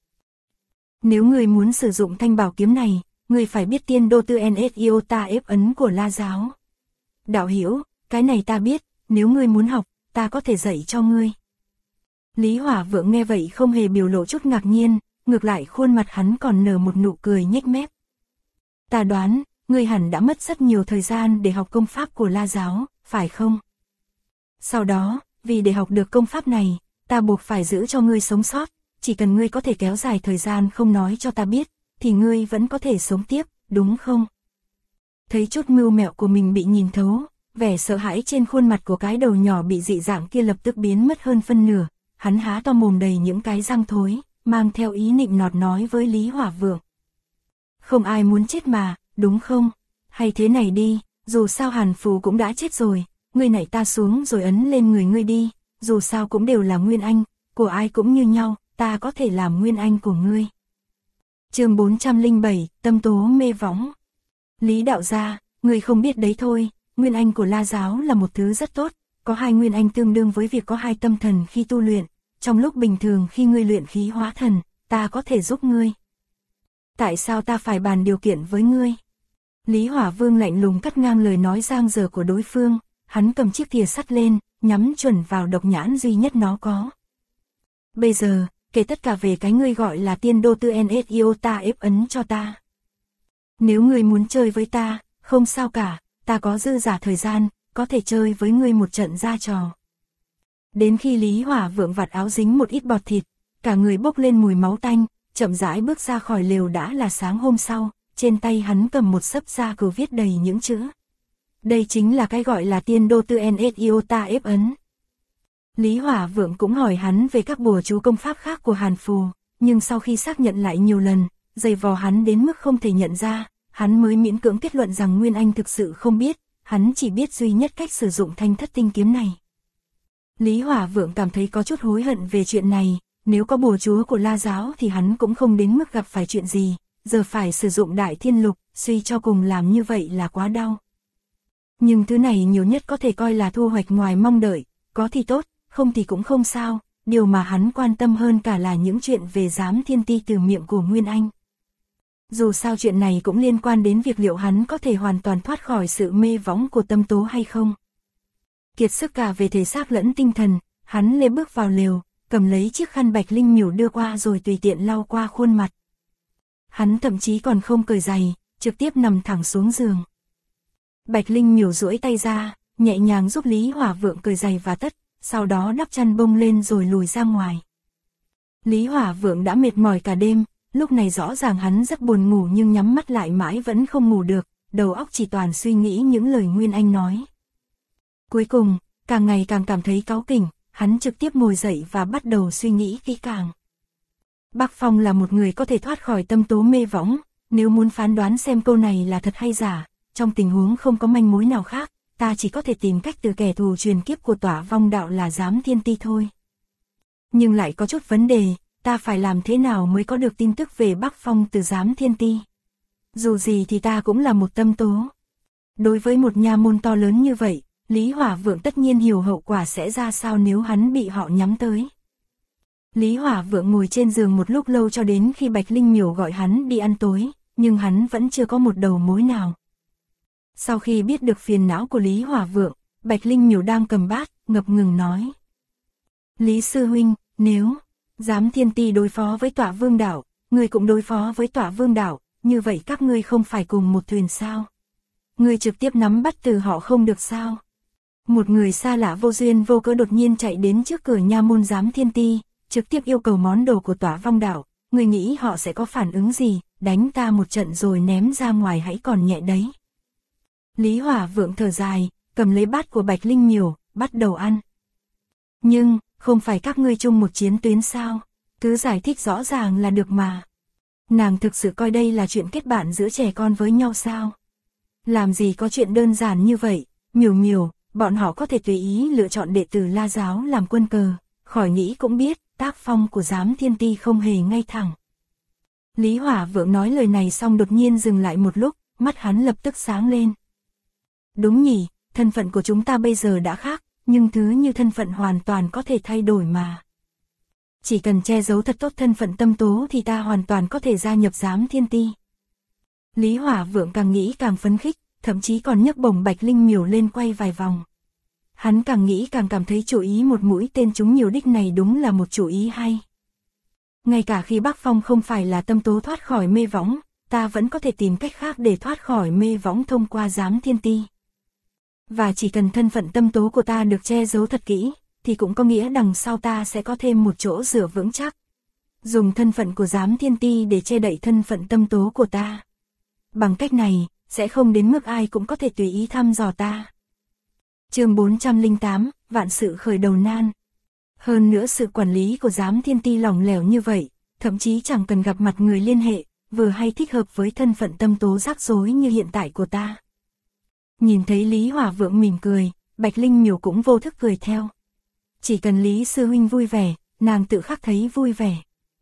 Speaker 1: Nếu người muốn sử dụng thanh bảo kiếm này, người phải biết tiên đô tư NSIOTA ép ấn của La Giáo. Đạo hữu, cái này ta biết, nếu ngươi muốn học, ta có thể dạy cho ngươi. Lý Hỏa Vượng nghe vậy không hề biểu lộ chút ngạc nhiên, ngược lại khuôn mặt hắn còn nở một nụ cười nhếch mép. Ta đoán, ngươi hẳn đã mất rất nhiều thời gian để học công pháp của La Giáo, phải không? Sau đó, vì để học được công pháp này, ta buộc phải giữ cho ngươi sống sót, chỉ cần ngươi có thể kéo dài thời gian không nói cho ta biết, thì ngươi vẫn có thể sống tiếp, đúng không? Thấy chút mưu mẹo của mình bị nhìn thấu, vẻ sợ hãi trên khuôn mặt của cái đầu nhỏ bị dị dạng kia lập tức biến mất hơn phân nửa, hắn há to mồm đầy những cái răng thối, mang theo ý nịnh nọt nói với Lý Hỏa Vượng. Không ai muốn chết mà, đúng không? Hay thế này đi, dù sao Hàn Phù cũng đã chết rồi, ngươi nảy ta xuống rồi ấn lên người ngươi đi, dù sao cũng đều là Nguyên Anh, của ai cũng như nhau, ta có thể làm Nguyên Anh của ngươi. Chương 407, tâm tố mê võng. Lý đạo gia, ngươi không biết đấy thôi, Nguyên Anh của La Giáo là một thứ rất tốt, có 2 Nguyên Anh tương đương với việc có 2 tâm thần khi tu luyện, trong lúc bình thường khi ngươi luyện khí hóa thần, ta có thể giúp ngươi. Tại sao ta phải bàn điều kiện với ngươi? Lý Hỏa Vương lạnh lùng cắt ngang lời nói giang dở của đối phương, hắn cầm chiếc thìa sắt lên, nhắm chuẩn vào độc nhãn duy nhất nó có. Bây giờ, kể tất cả về cái ngươi gọi là tiên đô tư NSIOTA ép ấn cho ta. Nếu ngươi muốn chơi với ta, không sao cả, ta có dư giả thời gian, có thể chơi với ngươi một trận ra trò. Đến khi Lý Hỏa Vượng vạt áo dính một ít bọt thịt, cả người bốc lên mùi máu tanh, chậm rãi bước ra khỏi lều đã là sáng hôm sau, trên tay hắn cầm một xấp da cừu viết đầy những chữ. Đây chính là cái gọi là tiên đô tư NSIOTA ép ấn. Lý Hỏa Vượng cũng hỏi hắn về các bùa chú công pháp khác của Hàn Phù, nhưng sau khi xác nhận lại nhiều lần, giày vò hắn đến mức không thể nhận ra, hắn mới miễn cưỡng kết luận rằng Nguyên Anh thực sự không biết, hắn chỉ biết duy nhất cách sử dụng thanh thất tinh kiếm này. Lý Hỏa Vượng cảm thấy có chút hối hận về chuyện này, nếu có bùa chúa của La Giáo thì hắn cũng không đến mức gặp phải chuyện gì, giờ phải sử dụng Đại Thiên Lục, suy cho cùng làm như vậy là quá đau. Nhưng thứ này nhiều nhất có thể coi là thu hoạch ngoài mong đợi, có thì tốt, không thì cũng không sao, điều mà hắn quan tâm hơn cả là những chuyện về Giám Thiên Ti từ miệng của Nguyên Anh. Dù sao chuyện này cũng liên quan đến việc liệu hắn có thể hoàn toàn thoát khỏi sự mê võng của tâm tố hay không. Kiệt sức cả về thể xác lẫn tinh thần, hắn lê bước vào lều, cầm lấy chiếc khăn Bạch Linh Miểu đưa qua rồi tùy tiện lau qua khuôn mặt. Hắn thậm chí còn không cởi giày, trực tiếp nằm thẳng xuống giường. Bạch Linh Miểu duỗi tay ra, nhẹ nhàng giúp Lý Hỏa Vượng cởi giày và tất, sau đó đắp chăn bông lên rồi lùi ra ngoài. Lý Hỏa Vượng đã mệt mỏi cả đêm, lúc này rõ ràng hắn rất buồn ngủ nhưng nhắm mắt lại mãi vẫn không ngủ được, đầu óc chỉ toàn suy nghĩ những lời Nguyên Anh nói. Cuối cùng, càng ngày càng cảm thấy cáu kỉnh, hắn trực tiếp ngồi dậy và bắt đầu suy nghĩ kỹ càng. Bác Phong là một người có thể thoát khỏi tâm tố mê võng, nếu muốn phán đoán xem câu này là thật hay giả, trong tình huống không có manh mối nào khác, ta chỉ có thể tìm cách từ kẻ thù truyền kiếp của Tỏa Vong Đạo là Giám Thiên Ti thôi. Nhưng lại có chút vấn đề, ta phải làm thế nào mới có được tin tức về Bắc Phong từ Giám Thiên Ti? Dù gì thì ta cũng là một tâm tố. Đối với một nha môn to lớn như vậy, Lý Hỏa Vượng tất nhiên hiểu hậu quả sẽ ra sao nếu hắn bị họ nhắm tới. Lý Hỏa Vượng ngồi trên giường một lúc lâu cho đến khi Bạch Linh Miểu gọi hắn đi ăn tối, nhưng hắn vẫn chưa có một đầu mối nào. Sau khi biết được phiền não của Lý Hỏa Vượng, Bạch Linh Miểu đang cầm bát, ngập ngừng nói. Lý Sư Huynh, nếu Giám Thiên Ti đối phó với Tỏa Vương Đạo, ngươi cũng đối phó với Tỏa Vương Đạo, như vậy các ngươi không phải cùng một thuyền sao? Ngươi trực tiếp nắm bắt từ họ không được sao? Một người xa lạ vô duyên vô cớ đột nhiên chạy đến trước cửa nha môn Giám Thiên Ti, trực tiếp yêu cầu món đồ của Tỏa Vong Đạo, ngươi nghĩ họ sẽ có phản ứng gì, đánh ta một trận rồi ném ra ngoài hãy còn nhẹ đấy. Lý Hỏa Vượng thở dài, cầm lấy bát của Bạch Linh Miểu, bắt đầu ăn. Nhưng, không phải các ngươi chung một chiến tuyến sao, cứ giải thích rõ ràng là được mà. Nàng thực sự coi đây là chuyện kết bạn giữa trẻ con với nhau sao? Làm gì có chuyện đơn giản như vậy, Miểu Miểu, bọn họ có thể tùy ý lựa chọn đệ tử La Giáo làm quân cờ, khỏi nghĩ cũng biết, tác phong của Giám Thiên Ti không hề ngay thẳng. Lý Hỏa Vượng nói lời này xong đột nhiên dừng lại một lúc, mắt hắn lập tức sáng lên. Đúng nhỉ, thân phận của chúng ta bây giờ đã khác, nhưng thứ như thân phận hoàn toàn có thể thay đổi mà. Chỉ cần che giấu thật tốt thân phận tâm tố thì ta hoàn toàn có thể gia nhập Giám Thiên Ti. Lý Hỏa Vượng càng nghĩ càng phấn khích, thậm chí còn nhấc bổng Bạch Linh Miểu lên quay vài vòng. Hắn càng nghĩ càng cảm thấy chủ ý một mũi tên trúng nhiều đích này đúng là một chủ ý hay. Ngay cả khi Bắc Phong không phải là tâm tố thoát khỏi mê võng, ta vẫn có thể tìm cách khác để thoát khỏi mê võng thông qua Giám Thiên Ti. Và chỉ cần thân phận tâm tố của ta được che giấu thật kỹ, thì cũng có nghĩa đằng sau ta sẽ có thêm một chỗ dựa vững chắc. Dùng thân phận của Giám Thiên Ti để che đậy thân phận tâm tố của ta. Bằng cách này, sẽ không đến mức ai cũng có thể tùy ý thăm dò ta. Chương 408, vạn sự khởi đầu nan. Hơn nữa sự quản lý của Giám Thiên Ti lỏng lẻo như vậy, thậm chí chẳng cần gặp mặt người liên hệ, vừa hay thích hợp với thân phận tâm tố rắc rối như hiện tại của ta. Nhìn thấy Lý Hỏa Vượng mỉm cười, Bạch Linh Miểu cũng vô thức cười theo. Chỉ cần Lý Sư Huynh vui vẻ, nàng tự khắc thấy vui vẻ.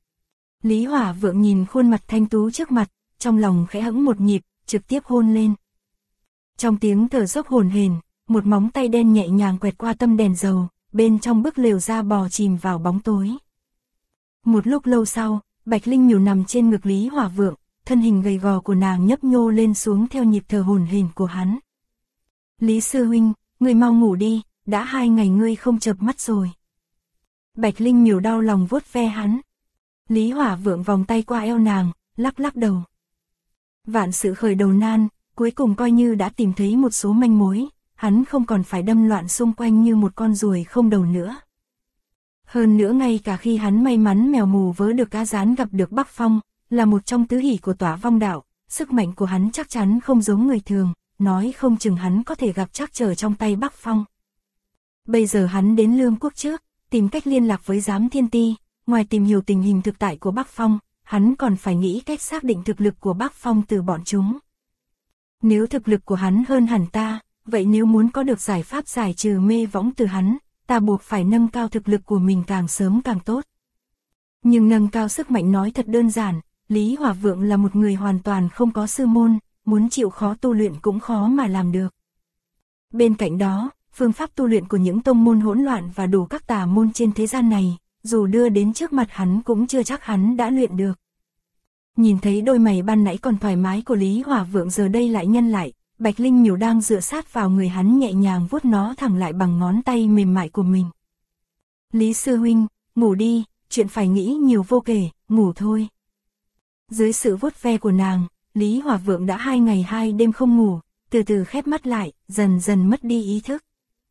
Speaker 1: Lý Hỏa Vượng nhìn khuôn mặt thanh tú trước mặt, trong lòng khẽ hững một nhịp, trực tiếp hôn lên. Trong tiếng thở dốc hổn hển, một móng tay đen nhẹ nhàng quẹt qua tâm đèn dầu, bên trong bức lều da bò chìm vào bóng tối. Một lúc lâu sau, Bạch Linh Miểu nằm trên ngực Lý Hỏa Vượng, thân hình gầy gò của nàng nhấp nhô lên xuống theo nhịp thở hổn hển của hắn. Lý sư huynh, ngươi mau ngủ đi, đã 2 ngày ngươi không chợp mắt rồi. Bạch Linh Miểu đau lòng vuốt ve hắn. Lý Hỏa Vượng vòng tay qua eo nàng, lắc lắc đầu. Vạn sự khởi đầu nan, cuối cùng coi như đã tìm thấy một số manh mối, hắn không còn phải đâm loạn xung quanh như một con ruồi không đầu nữa. Hơn nữa ngay cả khi hắn may mắn mèo mù vớ được cá rán gặp được Bắc Phong, là một trong tứ hỷ của Tỏa Vong đạo, sức mạnh của hắn chắc chắn không giống người thường, nói không chừng hắn có thể gặp trắc trở trong tay Bắc Phong. Bây giờ hắn đến Lương Quốc trước, tìm cách liên lạc với Giám Thiên Ti, ngoài tìm hiểu tình hình thực tại của Bắc Phong, hắn còn phải nghĩ cách xác định thực lực của Bắc Phong từ bọn chúng. Nếu thực lực của hắn hơn hẳn ta, vậy nếu muốn có được giải pháp giải trừ mê võng từ hắn, ta buộc phải nâng cao thực lực của mình càng sớm càng tốt. Nhưng nâng cao sức mạnh nói thật đơn giản, Lý Hỏa Vượng là một người hoàn toàn không có sư môn, muốn chịu khó tu luyện cũng khó mà làm được. Bên cạnh đó, phương pháp tu luyện của những tông môn hỗn loạn và đủ các tà môn trên thế gian này, dù đưa đến trước mặt hắn cũng chưa chắc hắn đã luyện được. Nhìn thấy đôi mày ban nãy còn thoải mái của Lý Hỏa Vượng giờ đây lại nhăn lại, Bạch Linh Miểu đang dựa sát vào người hắn nhẹ nhàng vuốt nó thẳng lại bằng ngón tay mềm mại của mình. Lý sư huynh, ngủ đi, chuyện phải nghĩ nhiều vô kể, ngủ thôi. Dưới sự vuốt ve của nàng, Lý Hỏa Vượng đã 2 ngày 2 đêm không ngủ, từ từ khép mắt lại, dần dần mất đi ý thức.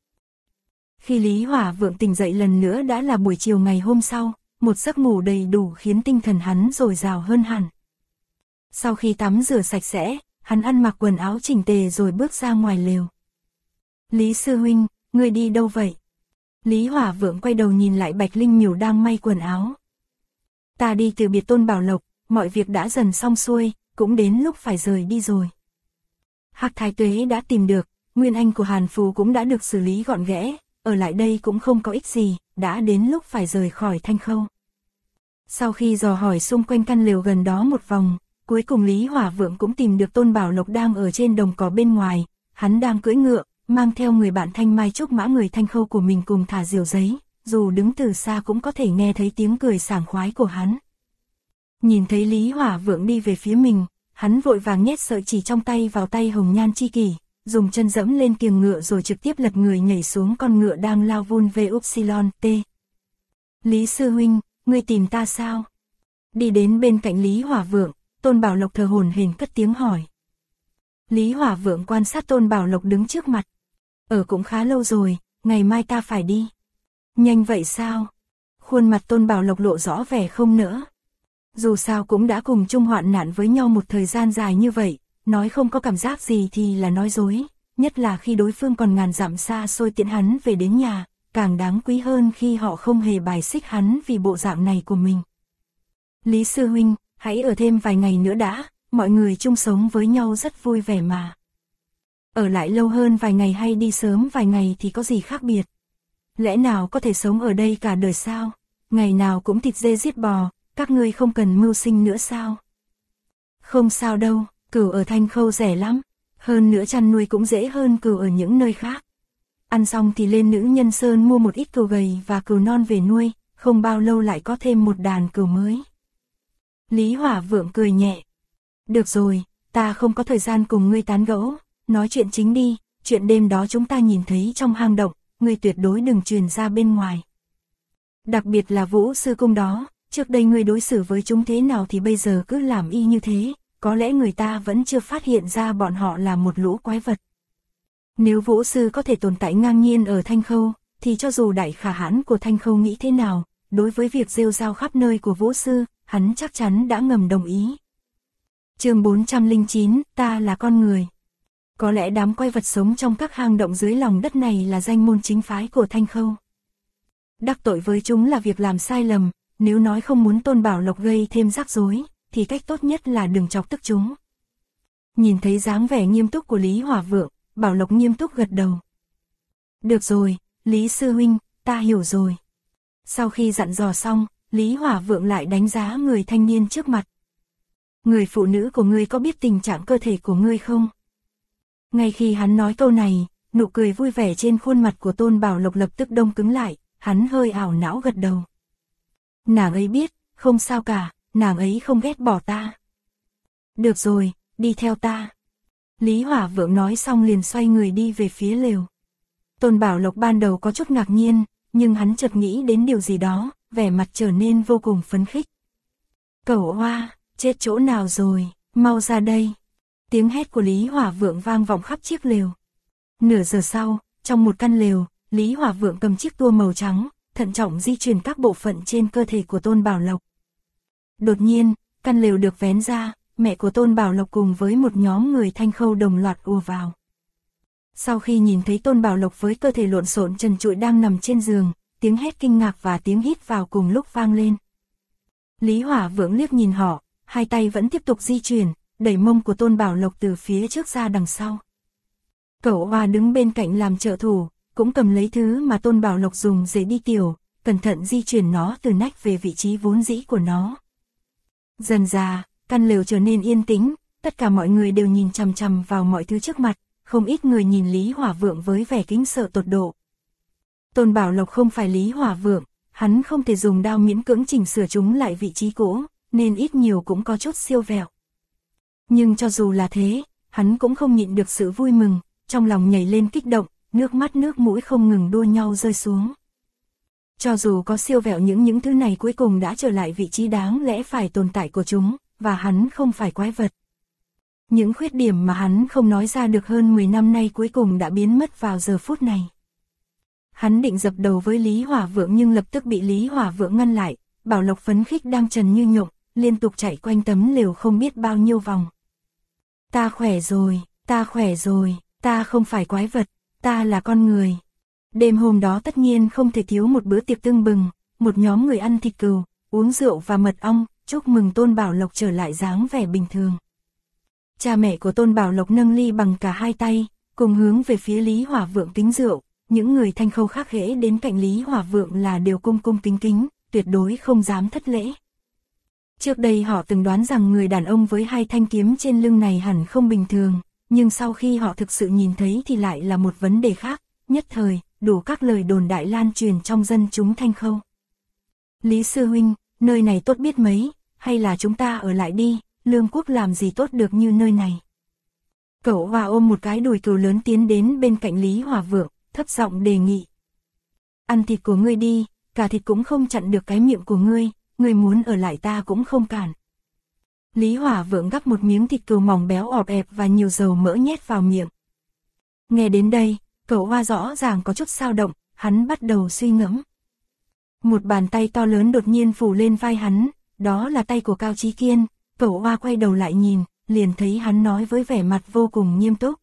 Speaker 1: Khi Lý Hỏa Vượng tỉnh dậy lần nữa đã là buổi chiều ngày hôm sau, một giấc ngủ đầy đủ khiến tinh thần hắn dồi dào hơn hẳn. Sau khi tắm rửa sạch sẽ, hắn ăn mặc quần áo chỉnh tề rồi bước ra ngoài lều. Lý sư huynh, ngươi đi đâu vậy? Lý Hỏa Vượng quay đầu nhìn lại Bạch Linh Miểu đang may quần áo. Ta đi từ biệt Tôn Bảo Lộc, mọi việc đã dần xong xuôi, cũng đến lúc phải rời đi rồi. Hạc Thái Tuế đã tìm được, nguyên anh của Hàn Phù cũng đã được xử lý gọn ghẽ, ở lại đây cũng không có ích gì, đã đến lúc phải rời khỏi Thanh Khâu. Sau khi dò hỏi xung quanh căn lều gần đó một vòng, cuối cùng Lý Hỏa Vượng cũng tìm được Tôn Bảo Lộc đang ở trên đồng cỏ bên ngoài, hắn đang cưỡi ngựa, mang theo người bạn Thanh Mai Trúc Mã người Thanh Khâu của mình cùng thả diều giấy, dù đứng từ xa cũng có thể nghe thấy tiếng cười sảng khoái của hắn. Nhìn thấy Lý Hỏa Vượng đi về phía mình, hắn vội vàng nhét sợi chỉ trong tay vào tay Hồng Nhan Chi Kỷ, dùng chân dẫm lên kiềng ngựa rồi trực tiếp lật người nhảy xuống con ngựa đang lao vun về Upsilon T. Lý sư huynh, ngươi tìm ta sao? Đi đến bên cạnh Lý Hỏa Vượng, Tôn Bảo Lộc thở hổn hển cất tiếng hỏi. Lý Hỏa Vượng quan sát Tôn Bảo Lộc đứng trước mặt. Cũng khá lâu rồi, ngày mai ta phải đi. Nhanh vậy sao? Khuôn mặt Tôn Bảo Lộc lộ rõ vẻ không nỡ. Dù sao cũng đã cùng chung hoạn nạn với nhau một thời gian dài như vậy, nói không có cảm giác gì thì là nói dối, nhất là khi đối phương còn ngàn dặm xa xôi tiễn hắn về đến nhà, càng đáng quý hơn khi họ không hề bài xích hắn vì bộ dạng này của mình. Lý sư huynh, hãy ở thêm vài ngày nữa đã, mọi người chung sống với nhau rất vui vẻ mà. Ở lại lâu hơn vài ngày hay đi sớm vài ngày thì có gì khác biệt? Lẽ nào có thể sống ở đây cả đời sao? Ngày nào cũng thịt dê giết bò, các ngươi không cần mưu sinh nữa sao? Không sao đâu, cừu ở Thanh Khâu rẻ lắm, hơn nữa chăn nuôi cũng dễ hơn cừu ở những nơi khác. Ăn xong thì lên Nữ Nhân Sơn mua một ít cừu gầy và cừu non về nuôi, không bao lâu lại có thêm một đàn cừu mới. Lý Hỏa Vượng cười nhẹ. Được rồi, ta không có thời gian cùng ngươi tán gẫu, nói chuyện chính đi, chuyện đêm đó chúng ta nhìn thấy trong hang động, ngươi tuyệt đối đừng truyền ra bên ngoài. Đặc biệt là Vũ Sư Cung đó, trước đây ngươi đối xử với chúng thế nào thì bây giờ cứ làm y như thế, có lẽ người ta vẫn chưa phát hiện ra bọn họ là một lũ quái vật. Nếu Vũ Sư có thể tồn tại ngang nhiên ở Thanh Khâu, thì cho dù đại khả hãn của Thanh Khâu nghĩ thế nào, đối với việc rêu rao khắp nơi của Vũ Sư, hắn chắc chắn đã ngầm đồng ý. Chương 409, ta là con người. Có lẽ đám quái vật sống trong các hang động dưới lòng đất này là danh môn chính phái của Thanh Khâu. Đắc tội với chúng là việc làm sai lầm, nếu nói không muốn Tôn Bảo Lộc gây thêm rắc rối, thì cách tốt nhất là đừng chọc tức chúng. Nhìn thấy dáng vẻ nghiêm túc của Lý Hỏa Vượng, Bảo Lộc nghiêm túc gật đầu. Được rồi, Lý sư huynh, ta hiểu rồi. Sau khi dặn dò xong, Lý Hỏa Vượng lại đánh giá người thanh niên trước mặt. Người phụ nữ của ngươi có biết tình trạng cơ thể của ngươi không? Ngay khi hắn nói câu này, nụ cười vui vẻ trên khuôn mặt của Tôn Bảo Lộc lập tức đông cứng lại, hắn hơi ảo não gật đầu. Nàng ấy biết, không sao cả, nàng ấy không ghét bỏ ta. Được rồi, đi theo ta. Lý Hỏa Vượng nói xong liền xoay người đi về phía lều. Tôn Bảo Lộc ban đầu có chút ngạc nhiên, nhưng hắn chợt nghĩ đến điều gì đó, vẻ mặt trở nên vô cùng phấn khích. Cẩu Oa, chết chỗ nào rồi, mau ra đây. Tiếng hét của Lý Hỏa Vượng vang vọng khắp chiếc lều. Nửa giờ sau, trong một căn lều, Lý Hỏa Vượng cầm chiếc tua màu trắng, thận trọng di chuyển các bộ phận trên cơ thể của Tôn Bảo Lộc. Đột nhiên, căn lều được vén ra, mẹ của Tôn Bảo Lộc cùng với một nhóm người Thanh Khâu đồng loạt ùa vào. Sau khi nhìn thấy Tôn Bảo Lộc với cơ thể lộn xộn trần trụi đang nằm trên giường, tiếng hét kinh ngạc và tiếng hít vào cùng lúc vang lên. Lý Hỏa Vượng liếc nhìn họ, hai tay vẫn tiếp tục di chuyển, đẩy mông của Tôn Bảo Lộc từ phía trước ra đằng sau. Cẩu Oa đứng bên cạnh làm trợ thủ, cũng cầm lấy thứ mà Tôn Bảo Lộc dùng để đi tiểu, cẩn thận di chuyển nó từ nách về vị trí vốn dĩ của nó. Dần dà, căn lều trở nên yên tĩnh, tất cả mọi người đều nhìn chằm chằm vào mọi thứ trước mặt, không ít người nhìn Lý Hỏa Vượng với vẻ kính sợ tột độ. Tôn Bảo Lộc không phải Lý Hỏa Vượng, hắn không thể dùng đao miễn cưỡng chỉnh sửa chúng lại vị trí cũ, nên ít nhiều cũng có chút siêu vẹo. Nhưng cho dù là thế, hắn cũng không nhịn được sự vui mừng, trong lòng nhảy lên kích động, nước mắt nước mũi không ngừng đua nhau rơi xuống. Cho dù có siêu vẹo những thứ này cuối cùng đã trở lại vị trí đáng lẽ phải tồn tại của chúng, và hắn không phải quái vật. Những khuyết điểm mà hắn không nói ra được hơn 10 năm nay cuối cùng đã biến mất vào giờ phút này. Hắn định dập đầu với Lý Hỏa Vượng nhưng lập tức bị Lý Hỏa Vượng ngăn lại, Bảo Lộc phấn khích đang trần như nhộng, liên tục chạy quanh tấm lều không biết bao nhiêu vòng. Ta khỏe rồi, ta khỏe rồi, ta không phải quái vật, ta là con người. Đêm hôm đó tất nhiên không thể thiếu một bữa tiệc tưng bừng, một nhóm người ăn thịt cừu, uống rượu và mật ong, chúc mừng Tôn Bảo Lộc trở lại dáng vẻ bình thường. Cha mẹ của Tôn Bảo Lộc nâng ly bằng cả hai tay, cùng hướng về phía Lý Hỏa Vượng kính rượu, những người Thanh Khâu khác hễ đến cạnh Lý Hỏa Vượng là đều cung cung kính kính, tuyệt đối không dám thất lễ. Trước đây họ từng đoán rằng người đàn ông với hai thanh kiếm trên lưng này hẳn không bình thường, nhưng sau khi họ thực sự nhìn thấy thì lại là một vấn đề khác, nhất thời, đủ các lời đồn đại lan truyền trong dân chúng Thanh Khâu. Lý sư huynh, nơi này tốt biết mấy, hay là chúng ta ở lại đi, Lương Quốc làm gì tốt được như nơi này. Cẩu Oa ôm một cái đùi cừu lớn tiến đến bên cạnh Lý Hỏa Vượng, thấp giọng đề nghị. Ăn thịt của ngươi đi, cả thịt cũng không chặn được cái miệng của ngươi muốn ở lại ta cũng không cản. Lý Hỏa Vượng gắp một miếng thịt cừu mỏng béo ọp ẹp và nhiều dầu mỡ nhét vào miệng. Nghe đến đây, Cẩu Oa rõ ràng có chút dao động, hắn bắt đầu suy ngẫm. Một bàn tay to lớn đột nhiên phủ lên vai hắn, đó là tay của Cao Chí Kiên. Cẩu Oa quay đầu lại nhìn, liền thấy hắn nói với vẻ mặt vô cùng nghiêm túc.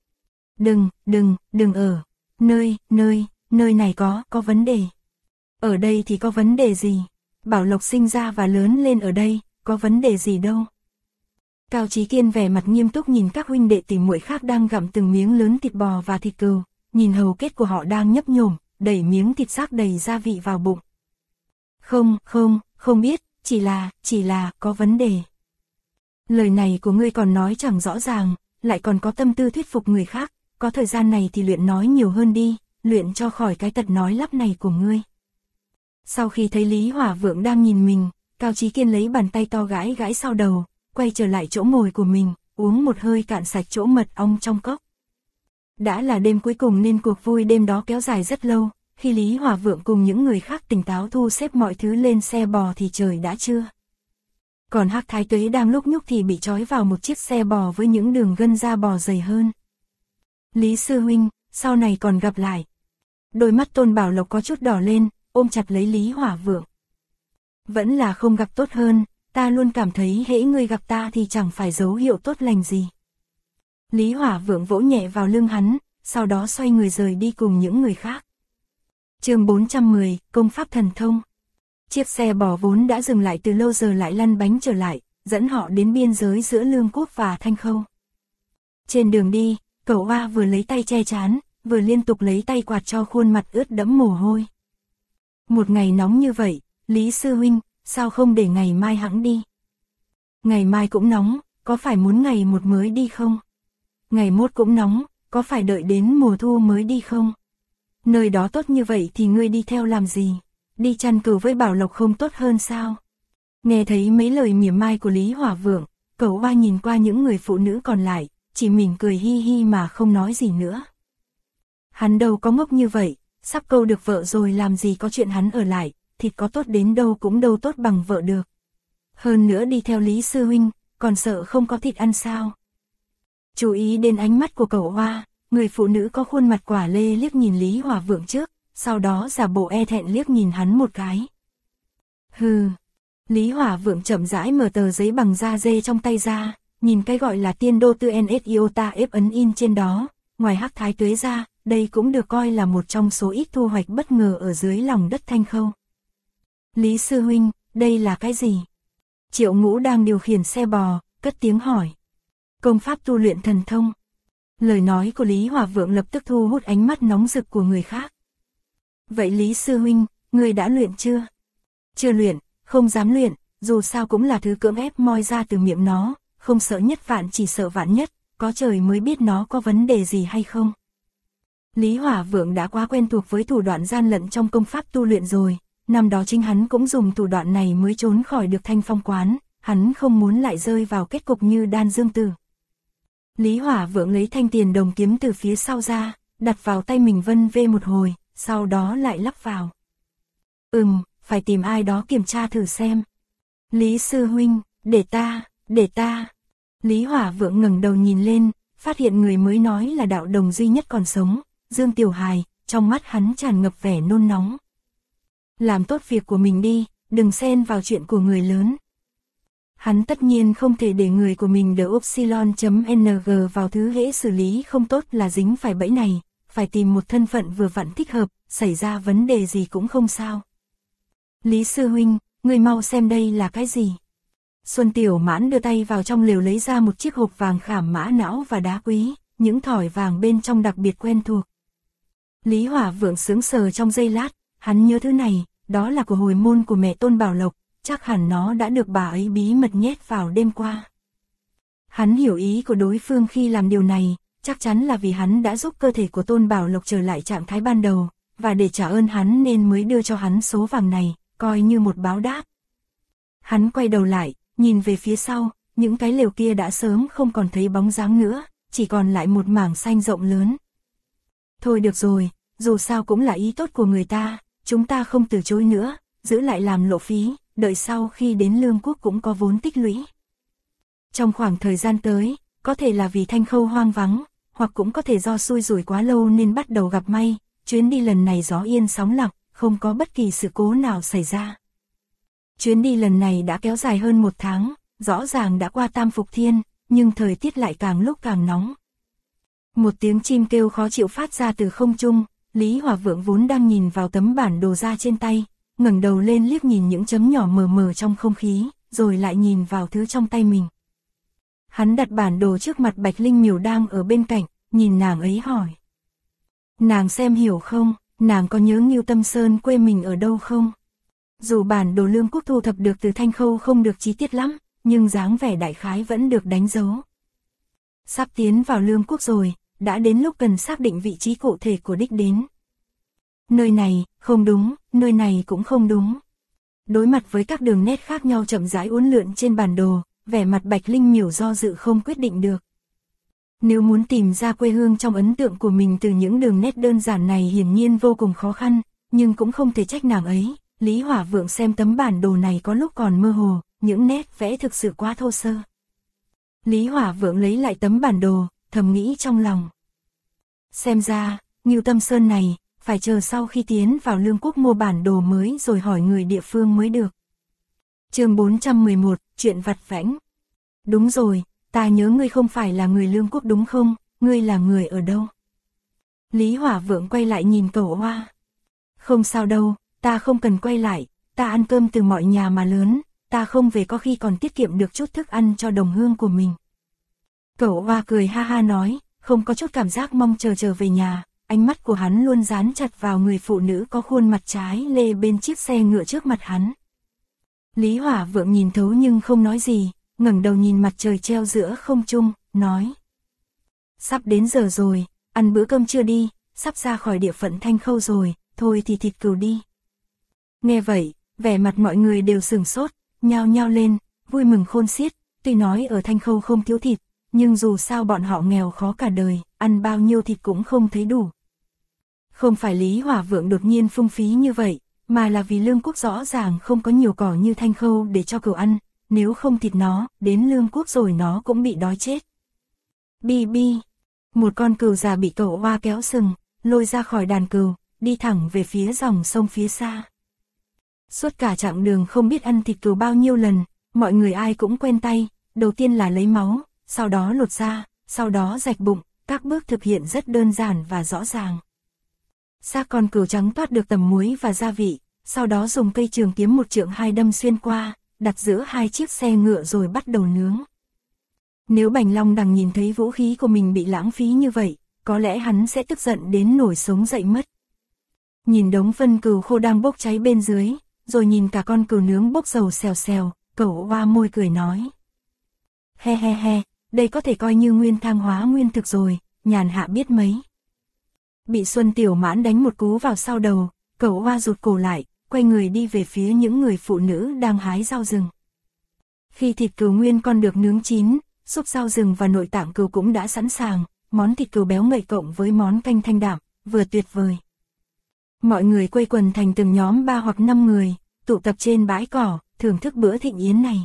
Speaker 1: Đừng ở. Nơi này có vấn đề. Ở đây thì có vấn đề gì? Bảo Lộc sinh ra và lớn lên ở đây, có vấn đề gì đâu. Cao Chí Kiên vẻ mặt nghiêm túc nhìn các huynh đệ tỉ muội khác đang gặm từng miếng lớn thịt bò và thịt cừu, nhìn hầu kết của họ đang nhấp nhổm, đẩy miếng thịt xác đầy gia vị vào bụng. Không biết, chỉ là có vấn đề. Lời này của ngươi còn nói chẳng rõ ràng, lại còn có tâm tư thuyết phục người khác, có thời gian này thì luyện nói nhiều hơn đi, luyện cho khỏi cái tật nói lắp này của ngươi. Sau khi thấy Lý Hỏa Vượng đang nhìn mình, Cao Chí Kiên lấy bàn tay to gãi gãi sau đầu, quay trở lại chỗ ngồi của mình, uống một hơi cạn sạch chỗ mật ong trong cốc. Đã là đêm cuối cùng nên cuộc vui đêm đó kéo dài rất lâu, khi Lý Hỏa Vượng cùng những người khác tỉnh táo thu xếp mọi thứ lên xe bò thì trời đã trưa. Còn Hắc Thái Tuế đang lúc nhúc thì bị trói vào một chiếc xe bò với những đường gân da bò dày hơn. Lý sư huynh, sau này còn gặp lại. Đôi mắt Tôn Bảo Lộc có chút đỏ lên, ôm chặt lấy Lý Hỏa Vượng. Vẫn là không gặp tốt hơn, ta luôn cảm thấy hễ ngươi gặp ta thì chẳng phải dấu hiệu tốt lành gì. Lý Hỏa Vượng vỗ nhẹ vào lưng hắn, sau đó xoay người rời đi cùng những người khác. Chương 410, Công pháp thần thông. Chiếc xe bò vốn đã dừng lại từ lâu giờ lại lăn bánh trở lại, dẫn họ đến biên giới giữa Lương Quốc và Thanh Khâu. Trên đường đi, Cẩu Oa vừa lấy tay che trán, vừa liên tục lấy tay quạt cho khuôn mặt ướt đẫm mồ hôi. Một ngày nóng như vậy, Lý sư huynh, sao không để ngày mai hẵng đi? Ngày mai cũng nóng, có phải muốn ngày một mới đi không? Ngày mốt cũng nóng, có phải đợi đến mùa thu mới đi không? Nơi đó tốt như vậy thì ngươi đi theo làm gì? Đi chăn cừu với Bảo Lộc không tốt hơn sao? Nghe thấy mấy lời mỉa mai của Lý Hỏa Vượng, Cẩu Oa nhìn qua những người phụ nữ còn lại, chỉ mỉm cười hi hi mà không nói gì nữa. Hắn đâu có ngốc như vậy, sắp câu được vợ rồi làm gì có chuyện hắn ở lại, thịt có tốt đến đâu cũng đâu tốt bằng vợ được. Hơn nữa đi theo Lý Sư Huynh, còn sợ không có thịt ăn sao? Chú ý đến ánh mắt của Cẩu Oa, người phụ nữ có khuôn mặt quả lê liếc nhìn Lý Hỏa Vượng trước, sau đó giả bộ e thẹn liếc nhìn hắn một cái. Hừ. Lý Hỏa Vượng chậm rãi mở tờ giấy bằng da dê trong tay ra, nhìn cái gọi là tiên đô tư NS Iota F ấn in trên đó, ngoài hắc thái tuế ra, đây cũng được coi là một trong số ít thu hoạch bất ngờ ở dưới lòng đất Thanh Khâu. Lý Sư Huynh, đây là cái gì? Triệu Ngũ đang điều khiển xe bò, cất tiếng hỏi. Công pháp tu luyện thần thông. Lời nói của Lý Hỏa Vượng lập tức thu hút ánh mắt nóng rực của người khác. Vậy Lý Sư Huynh, người đã luyện chưa? Chưa luyện, không dám luyện, dù sao cũng là thứ cưỡng ép moi ra từ miệng nó, không sợ nhất vạn chỉ sợ vạn nhất, có trời mới biết nó có vấn đề gì hay không. Lý Hỏa Vượng đã quá quen thuộc với thủ đoạn gian lận trong công pháp tu luyện rồi, năm đó chính hắn cũng dùng thủ đoạn này mới trốn khỏi được Thanh Phong quán, hắn không muốn lại rơi vào kết cục như Đan Dương Tử. Lý Hỏa Vượng lấy thanh tiền đồng kiếm từ phía sau ra, đặt vào tay mình vân vê một hồi, sau đó lại lắp vào. Phải tìm ai đó kiểm tra thử xem. Lý Sư Huynh, để ta. Lý Hỏa Vượng ngẩng đầu nhìn lên, phát hiện người mới nói là đạo đồng duy nhất còn sống, Dương Tiểu Hài, trong mắt hắn tràn ngập vẻ nôn nóng. Làm tốt việc của mình đi, đừng xen vào chuyện của người lớn. Hắn tất nhiên không thể để người của mình đỡ Upsilon.ng vào thứ hễ xử lý không tốt là dính phải bẫy này, phải tìm một thân phận vừa vặn thích hợp, xảy ra vấn đề gì cũng không sao. Lý Sư Huynh, người mau xem đây là cái gì? Xuân Tiểu Mãn đưa tay vào trong lều lấy ra một chiếc hộp vàng khảm mã não và đá quý, những thỏi vàng bên trong đặc biệt quen thuộc. Lý Hỏa Vượng sững sờ trong giây lát, hắn nhớ thứ này, đó là của hồi môn của mẹ Tôn Bảo Lộc, chắc hẳn nó đã được bà ấy bí mật nhét vào đêm qua. Hắn hiểu ý của đối phương khi làm điều này, chắc chắn là vì hắn đã giúp cơ thể của Tôn Bảo Lộc trở lại trạng thái ban đầu, và để trả ơn hắn nên mới đưa cho hắn số vàng này, coi như một báo đáp. Hắn quay đầu lại, nhìn về phía sau, những cái lều kia đã sớm không còn thấy bóng dáng nữa, chỉ còn lại một mảng xanh rộng lớn. Thôi được rồi, dù sao cũng là ý tốt của người ta, chúng ta không từ chối nữa, giữ lại làm lộ phí, đợi sau khi đến Lương Quốc cũng có vốn tích lũy. Trong khoảng thời gian tới, có thể là vì Thanh Khâu hoang vắng, hoặc cũng có thể do xui rủi quá lâu nên bắt đầu gặp may, chuyến đi lần này gió yên sóng lặng, không có bất kỳ sự cố nào xảy ra. Chuyến đi lần này đã kéo dài hơn 1 tháng, rõ ràng đã qua Tam Phục Thiên, nhưng thời tiết lại càng lúc càng nóng. Một tiếng chim kêu khó chịu phát ra từ không trung, Lý Hỏa Vượng vốn đang nhìn vào tấm bản đồ ra trên tay, ngẩng đầu lên liếc nhìn những chấm nhỏ mờ mờ trong không khí, rồi lại nhìn vào thứ trong tay mình. Hắn đặt bản đồ trước mặt Bạch Linh Miểu đang ở bên cạnh, nhìn nàng ấy hỏi. Nàng xem hiểu không, nàng có nhớ Ngưu Tâm Sơn quê mình ở đâu không? Dù bản đồ Lương Quốc thu thập được từ Thanh Khâu không được chi tiết lắm, nhưng dáng vẻ đại khái vẫn được đánh dấu. Sắp tiến vào Lương Quốc rồi, đã đến lúc cần xác định vị trí cụ thể của đích đến. Nơi này, không đúng, nơi này cũng không đúng. Đối mặt với các đường nét khác nhau chậm rãi uốn lượn trên bản đồ, vẻ mặt Bạch Linh Miểu do dự không quyết định được. Nếu muốn tìm ra quê hương trong ấn tượng của mình từ những đường nét đơn giản này hiển nhiên vô cùng khó khăn, nhưng cũng không thể trách nàng ấy. Lý Hỏa Vượng xem tấm bản đồ này có lúc còn mơ hồ, những nét vẽ thực sự quá thô sơ. Lý Hỏa Vượng lấy lại tấm bản đồ, thầm nghĩ trong lòng. Xem ra, Ngưu Tâm Sơn này, phải chờ sau khi tiến vào Lương Quốc mua bản đồ mới rồi hỏi người địa phương mới được. Chương 411, chuyện vặt vãnh. Đúng rồi, ta nhớ ngươi không phải là người Lương Quốc đúng không, ngươi là người ở đâu? Lý Hỏa Vượng quay lại nhìn Cẩu Oa. Không sao đâu, ta không cần quay lại, ta ăn cơm từ mọi nhà mà lớn, ta không về có khi còn tiết kiệm được chút thức ăn cho đồng hương của mình. Cẩu Oa cười ha ha nói, không có chút cảm giác mong chờ trở về nhà, ánh mắt của hắn luôn dán chặt vào người phụ nữ có khuôn mặt trái lê bên chiếc xe ngựa trước mặt hắn. Lý Hỏa Vượng nhìn thấu nhưng không nói gì, ngẩng đầu nhìn mặt trời treo giữa không trung, nói. Sắp đến giờ rồi, ăn bữa cơm chưa đi, sắp ra khỏi địa phận Thanh Khâu rồi, thôi thì thịt cừu đi. Nghe vậy, vẻ mặt mọi người đều sửng sốt, nhao nhao lên, vui mừng khôn xiết, tuy nói ở Thanh Khâu không thiếu thịt, nhưng dù sao bọn họ nghèo khó cả đời, ăn bao nhiêu thịt cũng không thấy đủ. Không phải Lý Hỏa Vượng đột nhiên phung phí như vậy, mà là vì Lương Quốc rõ ràng không có nhiều cỏ như Thanh Khâu để cho cừu ăn, nếu không thịt nó, đến Lương Quốc rồi nó cũng bị đói chết. Bi bi, một con cừu già bị cậu Hoa kéo sừng, lôi ra khỏi đàn cừu, đi thẳng về phía dòng sông phía xa. Suốt cả chặng đường không biết ăn thịt cừu bao nhiêu lần, mọi người ai cũng quen tay, đầu tiên là lấy máu, sau đó lột da, sau đó rạch bụng, các bước thực hiện rất đơn giản và rõ ràng. Xác con cừu trắng toát được tẩm muối và gia vị, sau đó dùng cây trường kiếm 1 trượng 2 đâm xuyên qua, đặt giữa 2 chiếc xe ngựa rồi bắt đầu nướng. Nếu Bành Long Đằng nhìn thấy vũ khí của mình bị lãng phí như vậy, có lẽ hắn sẽ tức giận đến nổi sống dậy mất. Nhìn đống phân cừu khô đang bốc cháy bên dưới, rồi nhìn cả con cừu nướng bốc dầu xèo xèo, cậu Hoa môi cười nói. He he he, đây có thể coi như nguyên thang hóa nguyên thực rồi, nhàn hạ biết mấy. Bị Xuân Tiểu Mãn đánh một cú vào sau đầu, cậu Hoa rụt cổ lại, quay người đi về phía những người phụ nữ đang hái rau rừng. Khi thịt cừu nguyên con được nướng chín, súp rau rừng và nội tạng cừu cũng đã sẵn sàng, món thịt cừu béo ngậy cộng với món canh thanh đạm, vừa tuyệt vời. Mọi người quây quần thành từng nhóm 3 hoặc 5 người, tụ tập trên bãi cỏ, thưởng thức bữa thịnh yến này.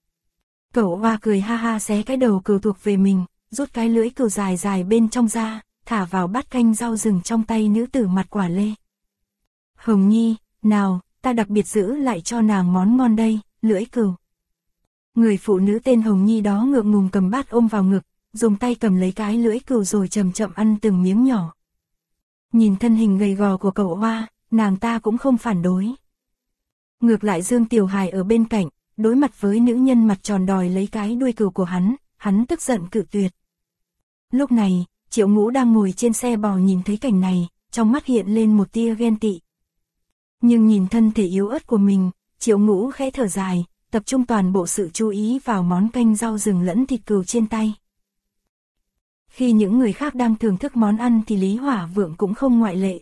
Speaker 1: Cậu Hoa cười ha ha xé cái đầu cừu thuộc về mình, rút cái lưỡi cừu dài dài bên trong ra, thả vào bát canh rau rừng trong tay nữ tử mặt quả lê. Hồng Nhi, nào, ta đặc biệt giữ lại cho nàng món ngon đây, lưỡi cừu. Người phụ nữ tên Hồng Nhi đó ngượng ngùng cầm bát ôm vào ngực, dùng tay cầm lấy cái lưỡi cừu rồi chậm chậm ăn từng miếng nhỏ. Nhìn thân hình gầy gò của cậu Hoa, nàng ta cũng không phản đối. Ngược lại Dương Tiểu Hài ở bên cạnh, đối mặt với nữ nhân mặt tròn đòi lấy cái đuôi cừu của hắn tức giận cự tuyệt. Lúc này, Triệu Ngũ đang ngồi trên xe bò nhìn thấy cảnh này, trong mắt hiện lên một tia ghen tị. Nhưng nhìn thân thể yếu ớt của mình, Triệu Ngũ khẽ thở dài, tập trung toàn bộ sự chú ý vào món canh rau rừng lẫn thịt cừu trên tay. Khi những người khác đang thưởng thức món ăn thì Lý Hỏa Vượng cũng không ngoại lệ.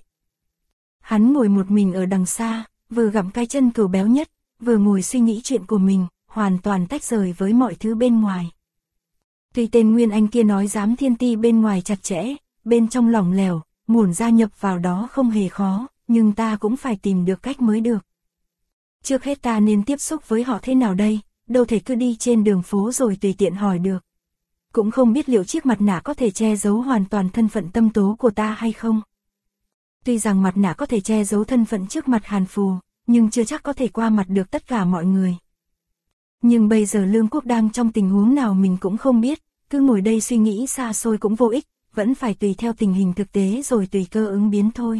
Speaker 1: Hắn ngồi một mình ở đằng xa, vừa gặm cái chân cừu béo nhất, vừa ngồi suy nghĩ chuyện của mình, hoàn toàn tách rời với mọi thứ bên ngoài. Tuy tên Nguyên Anh kia nói giám thiên ti bên ngoài chặt chẽ, bên trong lỏng lẻo, muốn gia nhập vào đó không hề khó, nhưng ta cũng phải tìm được cách mới được. Trước hết ta nên tiếp xúc với họ thế nào đây, đâu thể cứ đi trên đường phố rồi tùy tiện hỏi được. Cũng không biết liệu chiếc mặt nạ có thể che giấu hoàn toàn thân phận tâm tố của ta hay không. Tuy rằng mặt nạ có thể che giấu thân phận trước mặt Hàn Phù, nhưng chưa chắc có thể qua mặt được tất cả mọi người. Nhưng bây giờ Lương Quốc đang trong tình huống nào mình cũng không biết, cứ ngồi đây suy nghĩ xa xôi cũng vô ích, vẫn phải tùy theo tình hình thực tế rồi tùy cơ ứng biến thôi.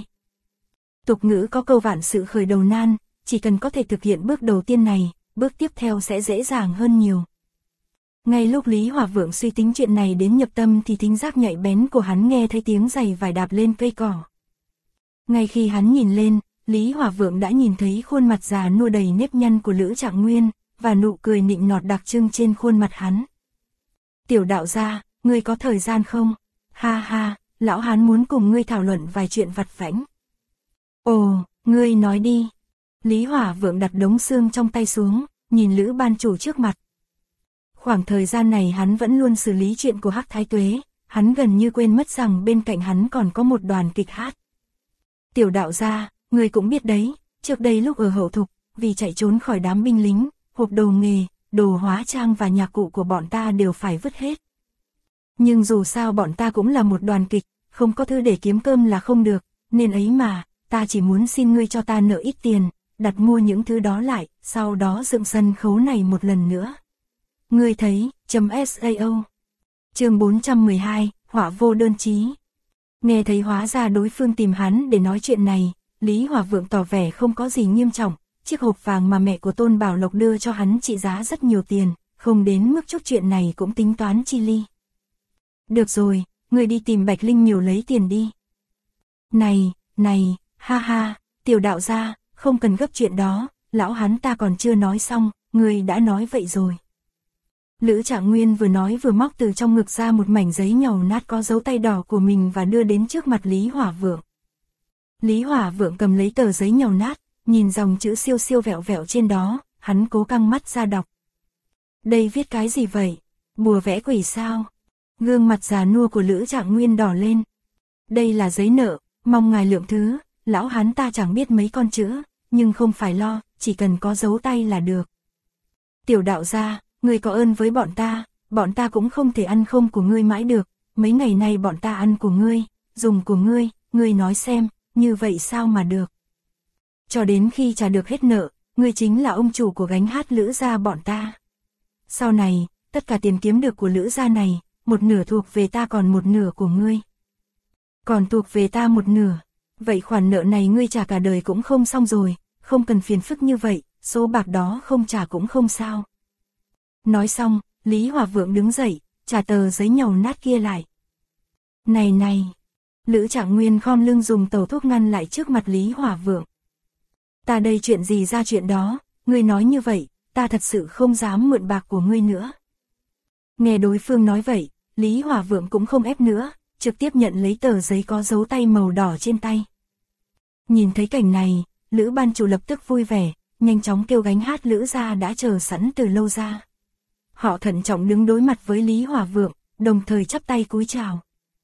Speaker 1: Tục ngữ có câu vạn sự khởi đầu nan, chỉ cần có thể thực hiện bước đầu tiên này, bước tiếp theo sẽ dễ dàng hơn nhiều. Ngay lúc Lý Hỏa Vượng suy tính chuyện này đến nhập tâm thì thính giác nhạy bén của hắn nghe thấy tiếng giày vải đạp lên cây cỏ. Ngay khi hắn nhìn lên, Lý Hỏa Vượng đã nhìn thấy khuôn mặt già nua đầy nếp nhăn của Lữ Trạng Nguyên, và nụ cười nịnh nọt đặc trưng trên khuôn mặt hắn. Tiểu đạo gia, ngươi có thời gian không? Ha ha, lão hán muốn cùng ngươi thảo luận vài chuyện vặt vãnh. Ồ, ngươi nói đi. Lý Hỏa Vượng đặt đống xương trong tay xuống, nhìn Lữ ban chủ trước mặt. Khoảng thời gian này hắn vẫn luôn xử lý chuyện của Hắc Thái Tuế, hắn gần như quên mất rằng bên cạnh hắn còn có một đoàn kịch hát. Tiểu đạo gia, ngươi cũng biết đấy, trước đây lúc ở Hậu Thục, vì chạy trốn khỏi đám binh lính, hộp đồ nghề, đồ hóa trang và nhạc cụ của bọn ta đều phải vứt hết. Nhưng dù sao bọn ta cũng là một đoàn kịch, không có thứ để kiếm cơm là không được, nên ấy mà, ta chỉ muốn xin ngươi cho ta nợ ít tiền, đặt mua những thứ đó lại, sau đó dựng sân khấu này một lần nữa. Ngươi thấy, .sao. Chương 412, họa vô đơn chí. Nghe thấy hóa ra đối phương tìm hắn để nói chuyện này, Lý Hỏa Vượng tỏ vẻ không có gì nghiêm trọng, chiếc hộp vàng mà mẹ của Tôn Bảo Lộc đưa cho hắn trị giá rất nhiều tiền, không đến mức chút chuyện này cũng tính toán chi ly. Được rồi, ngươi đi tìm Bạch Linh nhiều lấy tiền đi. Này, ha ha, tiểu đạo gia, không cần gấp chuyện đó, lão hắn ta còn chưa nói xong, ngươi đã nói vậy rồi. Lữ Trạng Nguyên vừa nói vừa móc từ trong ngực ra một mảnh giấy nhàu nát có dấu tay đỏ của mình và đưa đến trước mặt Lý Hỏa Vượng. Lý Hỏa Vượng cầm lấy tờ giấy nhàu nát, nhìn dòng chữ siêu siêu vẹo vẹo trên đó, hắn cố căng mắt ra đọc. Đây viết cái gì vậy? Bùa vẽ quỷ sao? Gương mặt già nua của Lữ Trạng Nguyên đỏ lên. Đây là giấy nợ, mong ngài lượng thứ, lão hắn ta chẳng biết mấy con chữ, nhưng không phải lo, chỉ cần có dấu tay là được. Tiểu đạo gia, ngươi có ơn với bọn ta cũng không thể ăn không của ngươi mãi được, mấy ngày nay bọn ta ăn của ngươi, dùng của ngươi nói xem, như vậy sao mà được. Cho đến khi trả được hết nợ, ngươi chính là ông chủ của gánh hát Lữ gia bọn ta. Sau này, tất cả tiền kiếm được của Lữ gia này, một nửa thuộc về ta còn một nửa của ngươi. Còn thuộc về ta một nửa, vậy khoản nợ này ngươi trả cả đời cũng không xong rồi, không cần phiền phức như vậy, số bạc đó không trả cũng không sao. Nói xong, Lý Hỏa Vượng đứng dậy, trả tờ giấy nhàu nát kia lại. Này, Lữ Trạng Nguyên khom lưng dùng tàu thuốc ngăn lại trước mặt Lý Hỏa Vượng. Ta đây chuyện gì ra chuyện đó, ngươi nói như vậy, ta thật sự không dám mượn bạc của ngươi nữa. Nghe đối phương nói vậy, Lý Hỏa Vượng cũng không ép nữa, trực tiếp nhận lấy tờ giấy có dấu tay màu đỏ trên tay. Nhìn thấy cảnh này, Lữ ban chủ lập tức vui vẻ, nhanh chóng kêu gánh hát Lữ gia đã chờ sẵn từ lâu ra. Họ thận trọng đứng đối mặt với Lý Hỏa Vượng, đồng thời chắp tay cúi chào.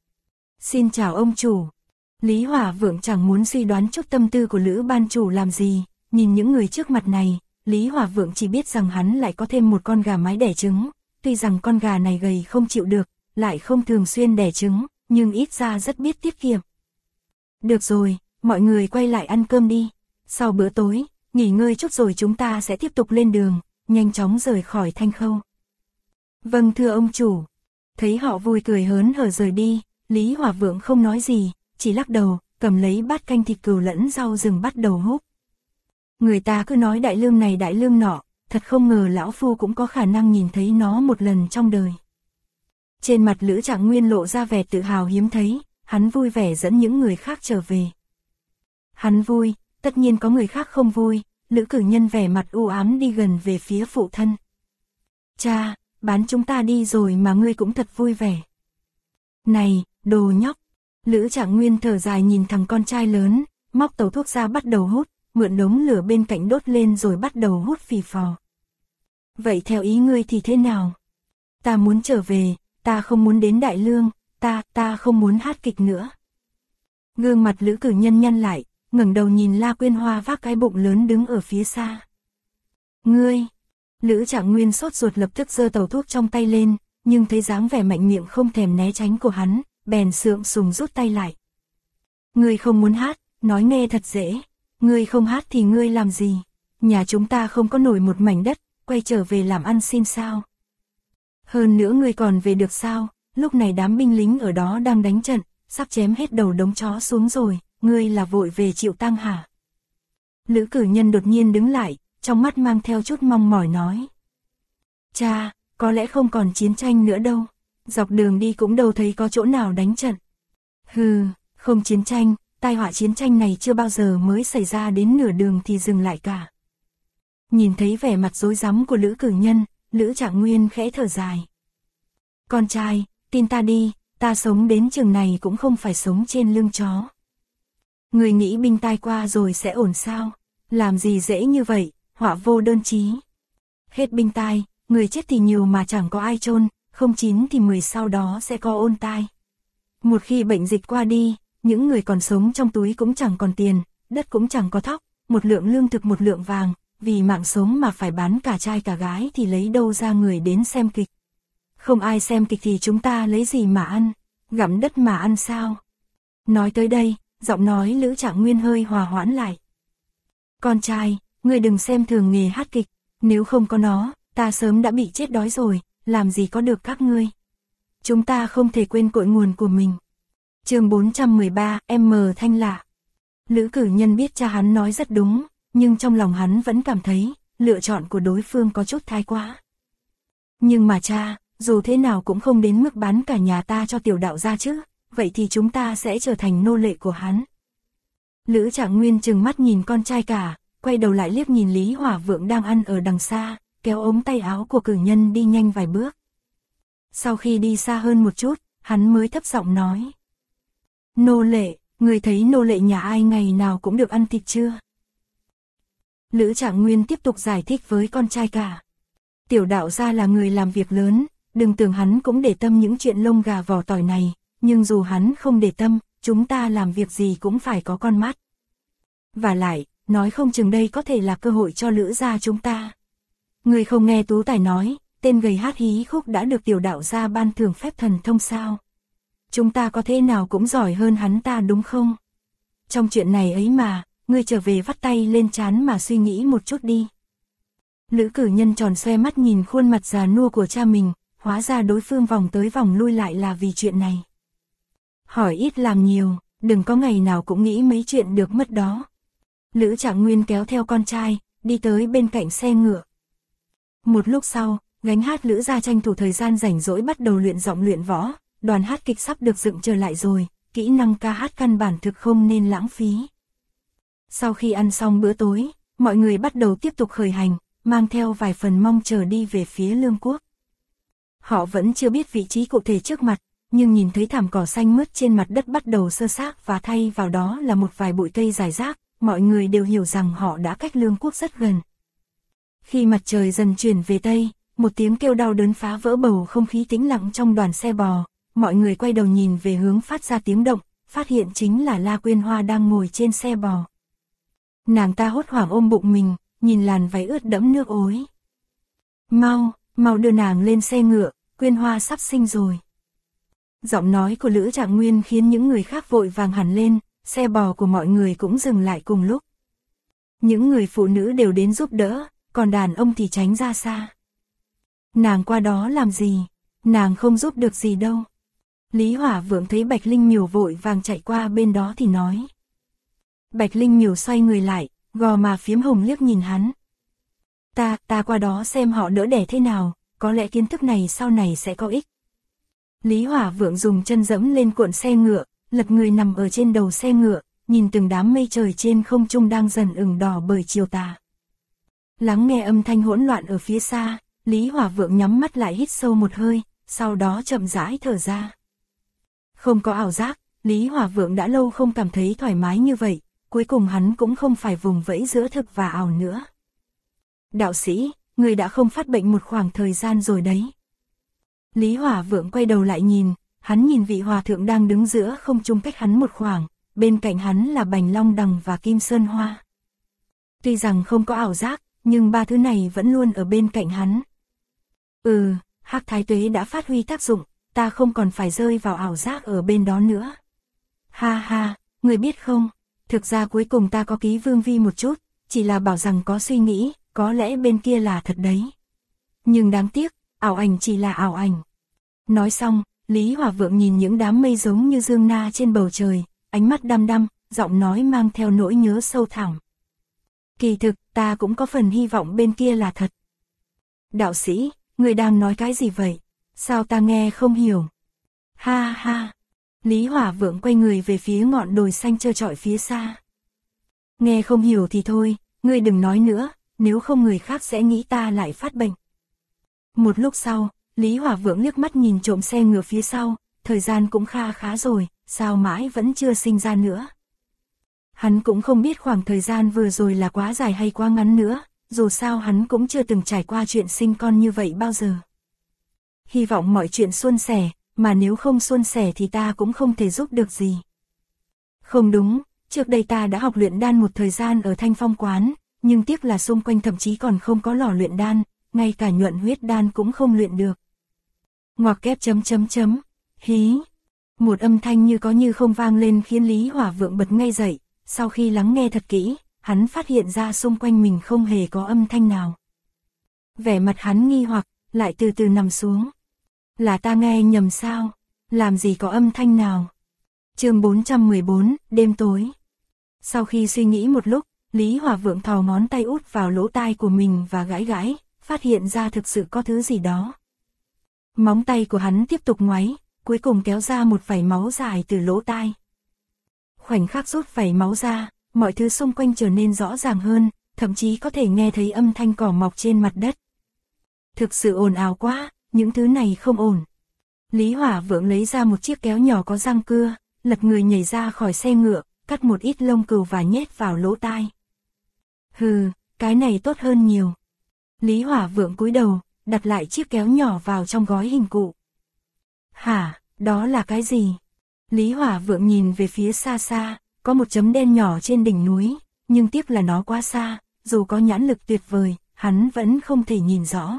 Speaker 1: Xin chào ông chủ. Lý Hỏa Vượng chẳng muốn suy đoán chút tâm tư của Lữ ban chủ làm gì, nhìn những người trước mặt này, Lý Hỏa Vượng chỉ biết rằng hắn lại có thêm một con gà mái đẻ trứng, tuy rằng con gà này gầy không chịu được, lại không thường xuyên đẻ trứng, nhưng ít ra rất biết tiết kiệm. Được rồi, mọi người quay lại ăn cơm đi, sau bữa tối, nghỉ ngơi chút rồi chúng ta sẽ tiếp tục lên đường, nhanh chóng rời khỏi Thanh Khâu. Vâng thưa ông chủ. Thấy họ vui cười hớn hở rời đi, Lý Hỏa Vượng không nói gì, chỉ lắc đầu, cầm lấy bát canh thịt cừu lẫn rau rừng bắt đầu húp. Người ta cứ nói đại lương này đại lương nọ, thật không ngờ lão phu cũng có khả năng nhìn thấy nó một lần trong đời. Trên mặt Lữ Trạng Nguyên lộ ra vẻ tự hào hiếm thấy, hắn vui vẻ dẫn những người khác trở về. Hắn vui, tất nhiên có người khác không vui, Lữ Cử Nhân vẻ mặt u ám đi gần về phía phụ thân. Cha, bán chúng ta đi rồi mà ngươi cũng thật vui vẻ. Này, đồ nhóc. Lữ Trạng Nguyên thở dài nhìn thằng con trai lớn, móc tàu thuốc ra bắt đầu hút, mượn đống lửa bên cạnh đốt lên rồi bắt đầu hút phì phò. Vậy theo ý ngươi thì thế nào? Ta muốn trở về, ta không muốn đến Đại Lương, ta không muốn hát kịch nữa. Gương mặt Lữ Cử Nhân nhăn lại, ngẩng đầu nhìn La Quyên Hoa vác cái bụng lớn đứng ở phía xa. Ngươi! Lữ Trạng Nguyên sốt ruột lập tức giơ tàu thuốc trong tay lên, nhưng thấy dáng vẻ mạnh miệng không thèm né tránh của hắn, bèn sượng sùng rút tay lại. Ngươi không muốn hát, nói nghe thật dễ. Ngươi không hát thì ngươi làm gì? Nhà chúng ta không có nổi một mảnh đất, quay trở về làm ăn xin sao? Hơn nữa ngươi còn về được sao? Lúc này đám binh lính ở đó đang đánh trận, sắp chém hết đầu đống chó xuống rồi, ngươi là vội về chịu tang hả? Lữ Cử Nhân đột nhiên đứng lại, trong mắt mang theo chút mong mỏi nói. Cha, có lẽ không còn chiến tranh nữa đâu, dọc đường đi cũng đâu thấy có chỗ nào đánh trận. Hừ, không chiến tranh, tai họa chiến tranh này chưa bao giờ mới xảy ra đến nửa đường thì dừng lại cả. Nhìn thấy vẻ mặt rối rắm của Lữ Cử Nhân, Lữ Trạng Nguyên khẽ thở dài. Con trai, tin ta đi, ta sống đến chừng này cũng không phải sống trên lưng chó. Người nghĩ binh tai qua rồi sẽ ổn sao? Làm gì dễ như vậy, họa vô đơn chí. Hết binh tai, người chết thì nhiều mà chẳng có ai chôn, không 9 thì 10 sau đó sẽ có ôn tai. Một khi bệnh dịch qua đi, những người còn sống trong túi cũng chẳng còn tiền, đất cũng chẳng có thóc, một lượng lương thực một lượng vàng, vì mạng sống mà phải bán cả trai cả gái thì lấy đâu ra người đến xem kịch. Không ai xem kịch thì chúng ta lấy gì mà ăn, gặm đất mà ăn sao? Nói tới đây, giọng nói Lữ Trạng Nguyên hơi hòa hoãn lại. Con trai, ngươi đừng xem thường nghề hát kịch, nếu không có nó, ta sớm đã bị chết đói rồi, làm gì có được các ngươi. Chúng ta không thể quên cội nguồn của mình. Chương 413, M Thanh Lạ. Lữ Cử Nhân biết cha hắn nói rất đúng, nhưng trong lòng hắn vẫn cảm thấy, lựa chọn của đối phương có chút thái quá. Nhưng mà cha, dù thế nào cũng không đến mức bán cả nhà ta cho tiểu đạo gia chứ, vậy thì chúng ta sẽ trở thành nô lệ của hắn. Lữ Trạng Nguyên trừng mắt nhìn con trai cả, quay đầu lại liếc nhìn Lý Hỏa Vượng đang ăn ở đằng xa, kéo ống tay áo của cử nhân đi nhanh vài bước. Sau khi đi xa hơn một chút, hắn mới thấp giọng nói. Nô lệ, người thấy nô lệ nhà ai ngày nào cũng được ăn thịt chưa? Lữ Trạng Nguyên tiếp tục giải thích với con trai cả. Tiểu đạo gia là người làm việc lớn, đừng tưởng hắn cũng để tâm những chuyện lông gà vỏ tỏi này, nhưng dù hắn không để tâm, chúng ta làm việc gì cũng phải có con mắt. Và lại, nói không chừng đây có thể là cơ hội cho Lữ gia chúng ta. Người không nghe Tú Tài nói, tên gầy hát hí khúc đã được tiểu đạo gia ban thưởng phép thần thông sao? Chúng ta có thể nào cũng giỏi hơn hắn ta đúng không? Trong chuyện này ấy mà, ngươi trở về vắt tay lên trán mà suy nghĩ một chút đi. Lữ cử nhân tròn xoe mắt nhìn khuôn mặt già nua của cha mình, hóa ra đối phương vòng tới vòng lui lại là vì chuyện này. Hỏi ít làm nhiều, đừng có ngày nào cũng nghĩ mấy chuyện được mất đó. Lữ Trạng Nguyên kéo theo con trai, đi tới bên cạnh xe ngựa. Một lúc sau, gánh hát Lữ gia tranh thủ thời gian rảnh rỗi bắt đầu luyện giọng luyện võ, đoàn hát kịch sắp được dựng trở lại rồi, kỹ năng ca hát căn bản thực không nên lãng phí. Sau khi ăn xong bữa tối, mọi người bắt đầu tiếp tục khởi hành, mang theo vài phần mong chờ đi về phía Lương Quốc. Họ vẫn chưa biết vị trí cụ thể trước mặt, nhưng nhìn thấy thảm cỏ xanh mướt trên mặt đất bắt đầu xơ xác và thay vào đó là một vài bụi cây rải rác, mọi người đều hiểu rằng họ đã cách Lương Quốc rất gần. Khi mặt trời dần chuyển về Tây, một tiếng kêu đau đớn phá vỡ bầu không khí tĩnh lặng trong đoàn xe bò, mọi người quay đầu nhìn về hướng phát ra tiếng động, phát hiện chính là La Quyên Hoa đang ngồi trên xe bò. Nàng ta hốt hoảng ôm bụng mình, nhìn làn váy ướt đẫm nước ối. Mau đưa nàng lên xe ngựa, Quyên Hoa sắp sinh rồi. Giọng nói của Lữ Trạng Nguyên khiến những người khác vội vàng hẳn lên, xe bò của mọi người cũng dừng lại cùng lúc. Những người phụ nữ đều đến giúp đỡ, còn đàn ông thì tránh ra xa. Nàng qua đó làm gì? Nàng không giúp được gì đâu. Lý Hỏa Vượng thấy Bạch Linh Miểu vội vàng chạy qua bên đó thì nói. Bạch Linh Miểu xoay người lại, gò má phiếm hồng liếc nhìn hắn. Ta qua đó xem họ đỡ đẻ thế nào, có lẽ kiến thức này sau này sẽ có ích. Lý Hỏa Vượng dùng chân dẫm lên cuộn xe ngựa, lật người nằm ở trên đầu xe ngựa, nhìn từng đám mây trời trên không trung đang dần ửng đỏ bởi chiều tà. Lắng nghe âm thanh hỗn loạn ở phía xa, Lý Hỏa Vượng nhắm mắt lại hít sâu một hơi, sau đó chậm rãi thở ra. Không có ảo giác, Lý Hỏa Vượng đã lâu không cảm thấy thoải mái như vậy, cuối cùng hắn cũng không phải vùng vẫy giữa thực và ảo nữa. Đạo sĩ, người đã không phát bệnh một khoảng thời gian rồi đấy. Lý Hỏa Vượng quay đầu lại nhìn, hắn nhìn vị hòa thượng đang đứng giữa không trung cách hắn một khoảng, bên cạnh hắn là Bành Long Đằng và Kim Sơn Hoa. Tuy rằng không có ảo giác, nhưng ba thứ này vẫn luôn ở bên cạnh hắn. Hắc Thái Tuế đã phát huy tác dụng, ta không còn phải rơi vào ảo giác ở bên đó nữa. Ha ha, người biết không, thực ra cuối cùng ta có ký Vương Vi một chút, chỉ là bảo rằng có suy nghĩ, có lẽ bên kia là thật đấy. Nhưng đáng tiếc, ảo ảnh chỉ là ảo ảnh. Nói xong, Lý Hỏa Vượng nhìn những đám mây giống như dương na trên bầu trời, ánh mắt đăm đăm, giọng nói mang theo nỗi nhớ sâu thẳm. Kỳ thực, ta cũng có phần hy vọng bên kia là thật. Đạo sĩ, người đang nói cái gì vậy? Sao ta nghe không hiểu? Ha ha. Lý Hỏa Vượng quay người về phía ngọn đồi xanh trơ trọi phía xa. Nghe không hiểu thì thôi, ngươi đừng nói nữa, nếu không người khác sẽ nghĩ ta lại phát bệnh. Một lúc sau, Lý Hỏa Vượng liếc mắt nhìn trộm xe ngựa phía sau, thời gian cũng khá rồi, sao mãi vẫn chưa sinh ra nữa. Hắn cũng không biết khoảng thời gian vừa rồi là quá dài hay quá ngắn nữa, dù sao hắn cũng chưa từng trải qua chuyện sinh con như vậy bao giờ. Hy vọng mọi chuyện suôn sẻ, mà nếu không suôn sẻ thì ta cũng không thể giúp được gì. Không đúng, trước đây ta đã học luyện đan một thời gian ở Thanh Phong quán, nhưng tiếc là xung quanh thậm chí còn không có lò luyện đan, ngay cả nhuận huyết đan cũng không luyện được. Ngoặc kép ... hí. Một âm thanh như có như không vang lên khiến Lý Hỏa Vượng bật ngay dậy, sau khi lắng nghe thật kỹ, hắn phát hiện ra xung quanh mình không hề có âm thanh nào. Vẻ mặt hắn nghi hoặc, lại từ từ nằm xuống. Là ta nghe nhầm sao? Làm gì có âm thanh nào? Chương 414, đêm tối. Sau khi suy nghĩ một lúc, Lý Hỏa Vượng thò ngón tay út vào lỗ tai của mình và gãi, phát hiện ra thực sự có thứ gì đó. Móng tay của hắn tiếp tục ngoáy, cuối cùng kéo ra một vảy máu dài từ lỗ tai. Khoảnh khắc rút vảy máu ra, mọi thứ xung quanh trở nên rõ ràng hơn, thậm chí có thể nghe thấy âm thanh cỏ mọc trên mặt đất. thực sự ồn ào quá, những thứ này không ổn. Lý Hỏa Vượng lấy ra một chiếc kéo nhỏ có răng cưa, lật người nhảy ra khỏi xe ngựa, cắt một ít lông cừu và nhét vào lỗ tai. Hừ, cái này tốt hơn nhiều. Lý Hỏa Vượng cúi đầu, đặt lại chiếc kéo nhỏ vào trong gói hình cụ. Hả, đó là cái gì? Lý Hỏa Vượng nhìn về phía xa xa, có một chấm đen nhỏ trên đỉnh núi, nhưng tiếc là nó quá xa, dù có nhãn lực tuyệt vời, hắn vẫn không thể nhìn rõ.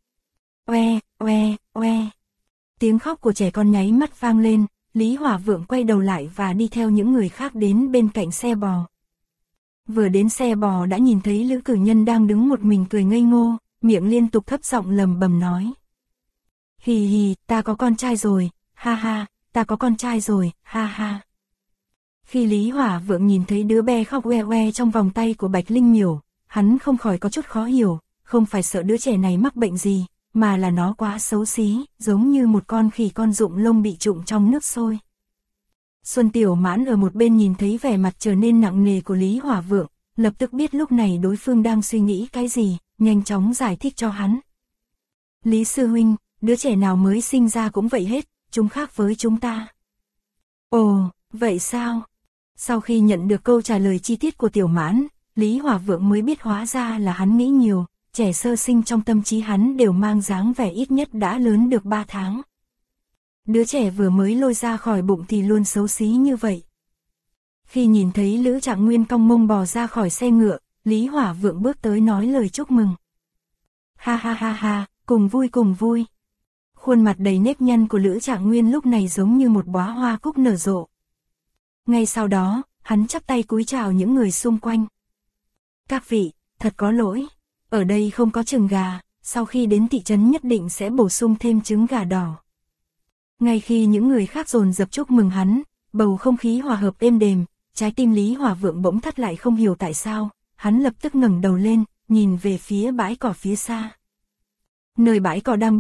Speaker 1: Oe, oe, oe. Tiếng khóc của trẻ con nháy mắt vang lên, Lý Hỏa Vượng quay đầu lại và đi theo những người khác đến bên cạnh xe bò. Vừa đến xe bò đã nhìn thấy Lữ Cử Nhân đang đứng một mình cười ngây ngô, miệng liên tục thấp giọng lầm bầm nói. Hì hì, ta có con trai rồi, ha ha, ta có con trai rồi, ha ha. Khi Lý Hỏa Vượng nhìn thấy đứa bé khóc oe oe trong vòng tay của Bạch Linh Miểu, hắn không khỏi có chút khó hiểu, không phải sợ đứa trẻ này mắc bệnh gì, mà là nó quá xấu xí, giống như một con khỉ con rụng lông bị trụng trong nước sôi. Xuân Tiểu Mãn ở một bên nhìn thấy vẻ mặt trở nên nặng nề của Lý Hỏa Vượng, lập tức biết lúc này đối phương đang suy nghĩ cái gì, nhanh chóng giải thích cho hắn. Lý sư huynh, đứa trẻ nào mới sinh ra cũng vậy hết, chúng khác với chúng ta. Ồ, vậy sao? Sau khi nhận được câu trả lời chi tiết của Tiểu Mãn, Lý Hỏa Vượng mới biết hóa ra là hắn nghĩ nhiều, trẻ sơ sinh trong tâm trí hắn đều mang dáng vẻ ít nhất đã lớn được 3 tháng. Đứa trẻ vừa mới lôi ra khỏi bụng thì luôn xấu xí như vậy. Khi nhìn thấy Lữ Trạng Nguyên cong mông bò ra khỏi xe ngựa, Lý Hỏa Vượng bước tới nói lời chúc mừng. Ha ha ha ha, cùng vui cùng vui. Khuôn mặt đầy nếp nhăn của Lữ Trạng Nguyên lúc này giống như một đóa hoa cúc nở rộ. Ngay sau đó, hắn chắp tay cúi chào những người xung quanh. Các vị, thật có lỗi, ở đây không có trứng gà, sau khi đến thị trấn nhất định sẽ bổ sung thêm trứng gà đỏ. Ngay khi những người khác dồn dập chúc mừng hắn, bầu không khí hòa hợp êm đềm, trái tim Lý Hỏa Vượng bỗng thắt lại không hiểu tại sao, hắn lập tức ngẩng đầu lên, nhìn về phía bãi cỏ phía xa. Nơi bãi cỏ đang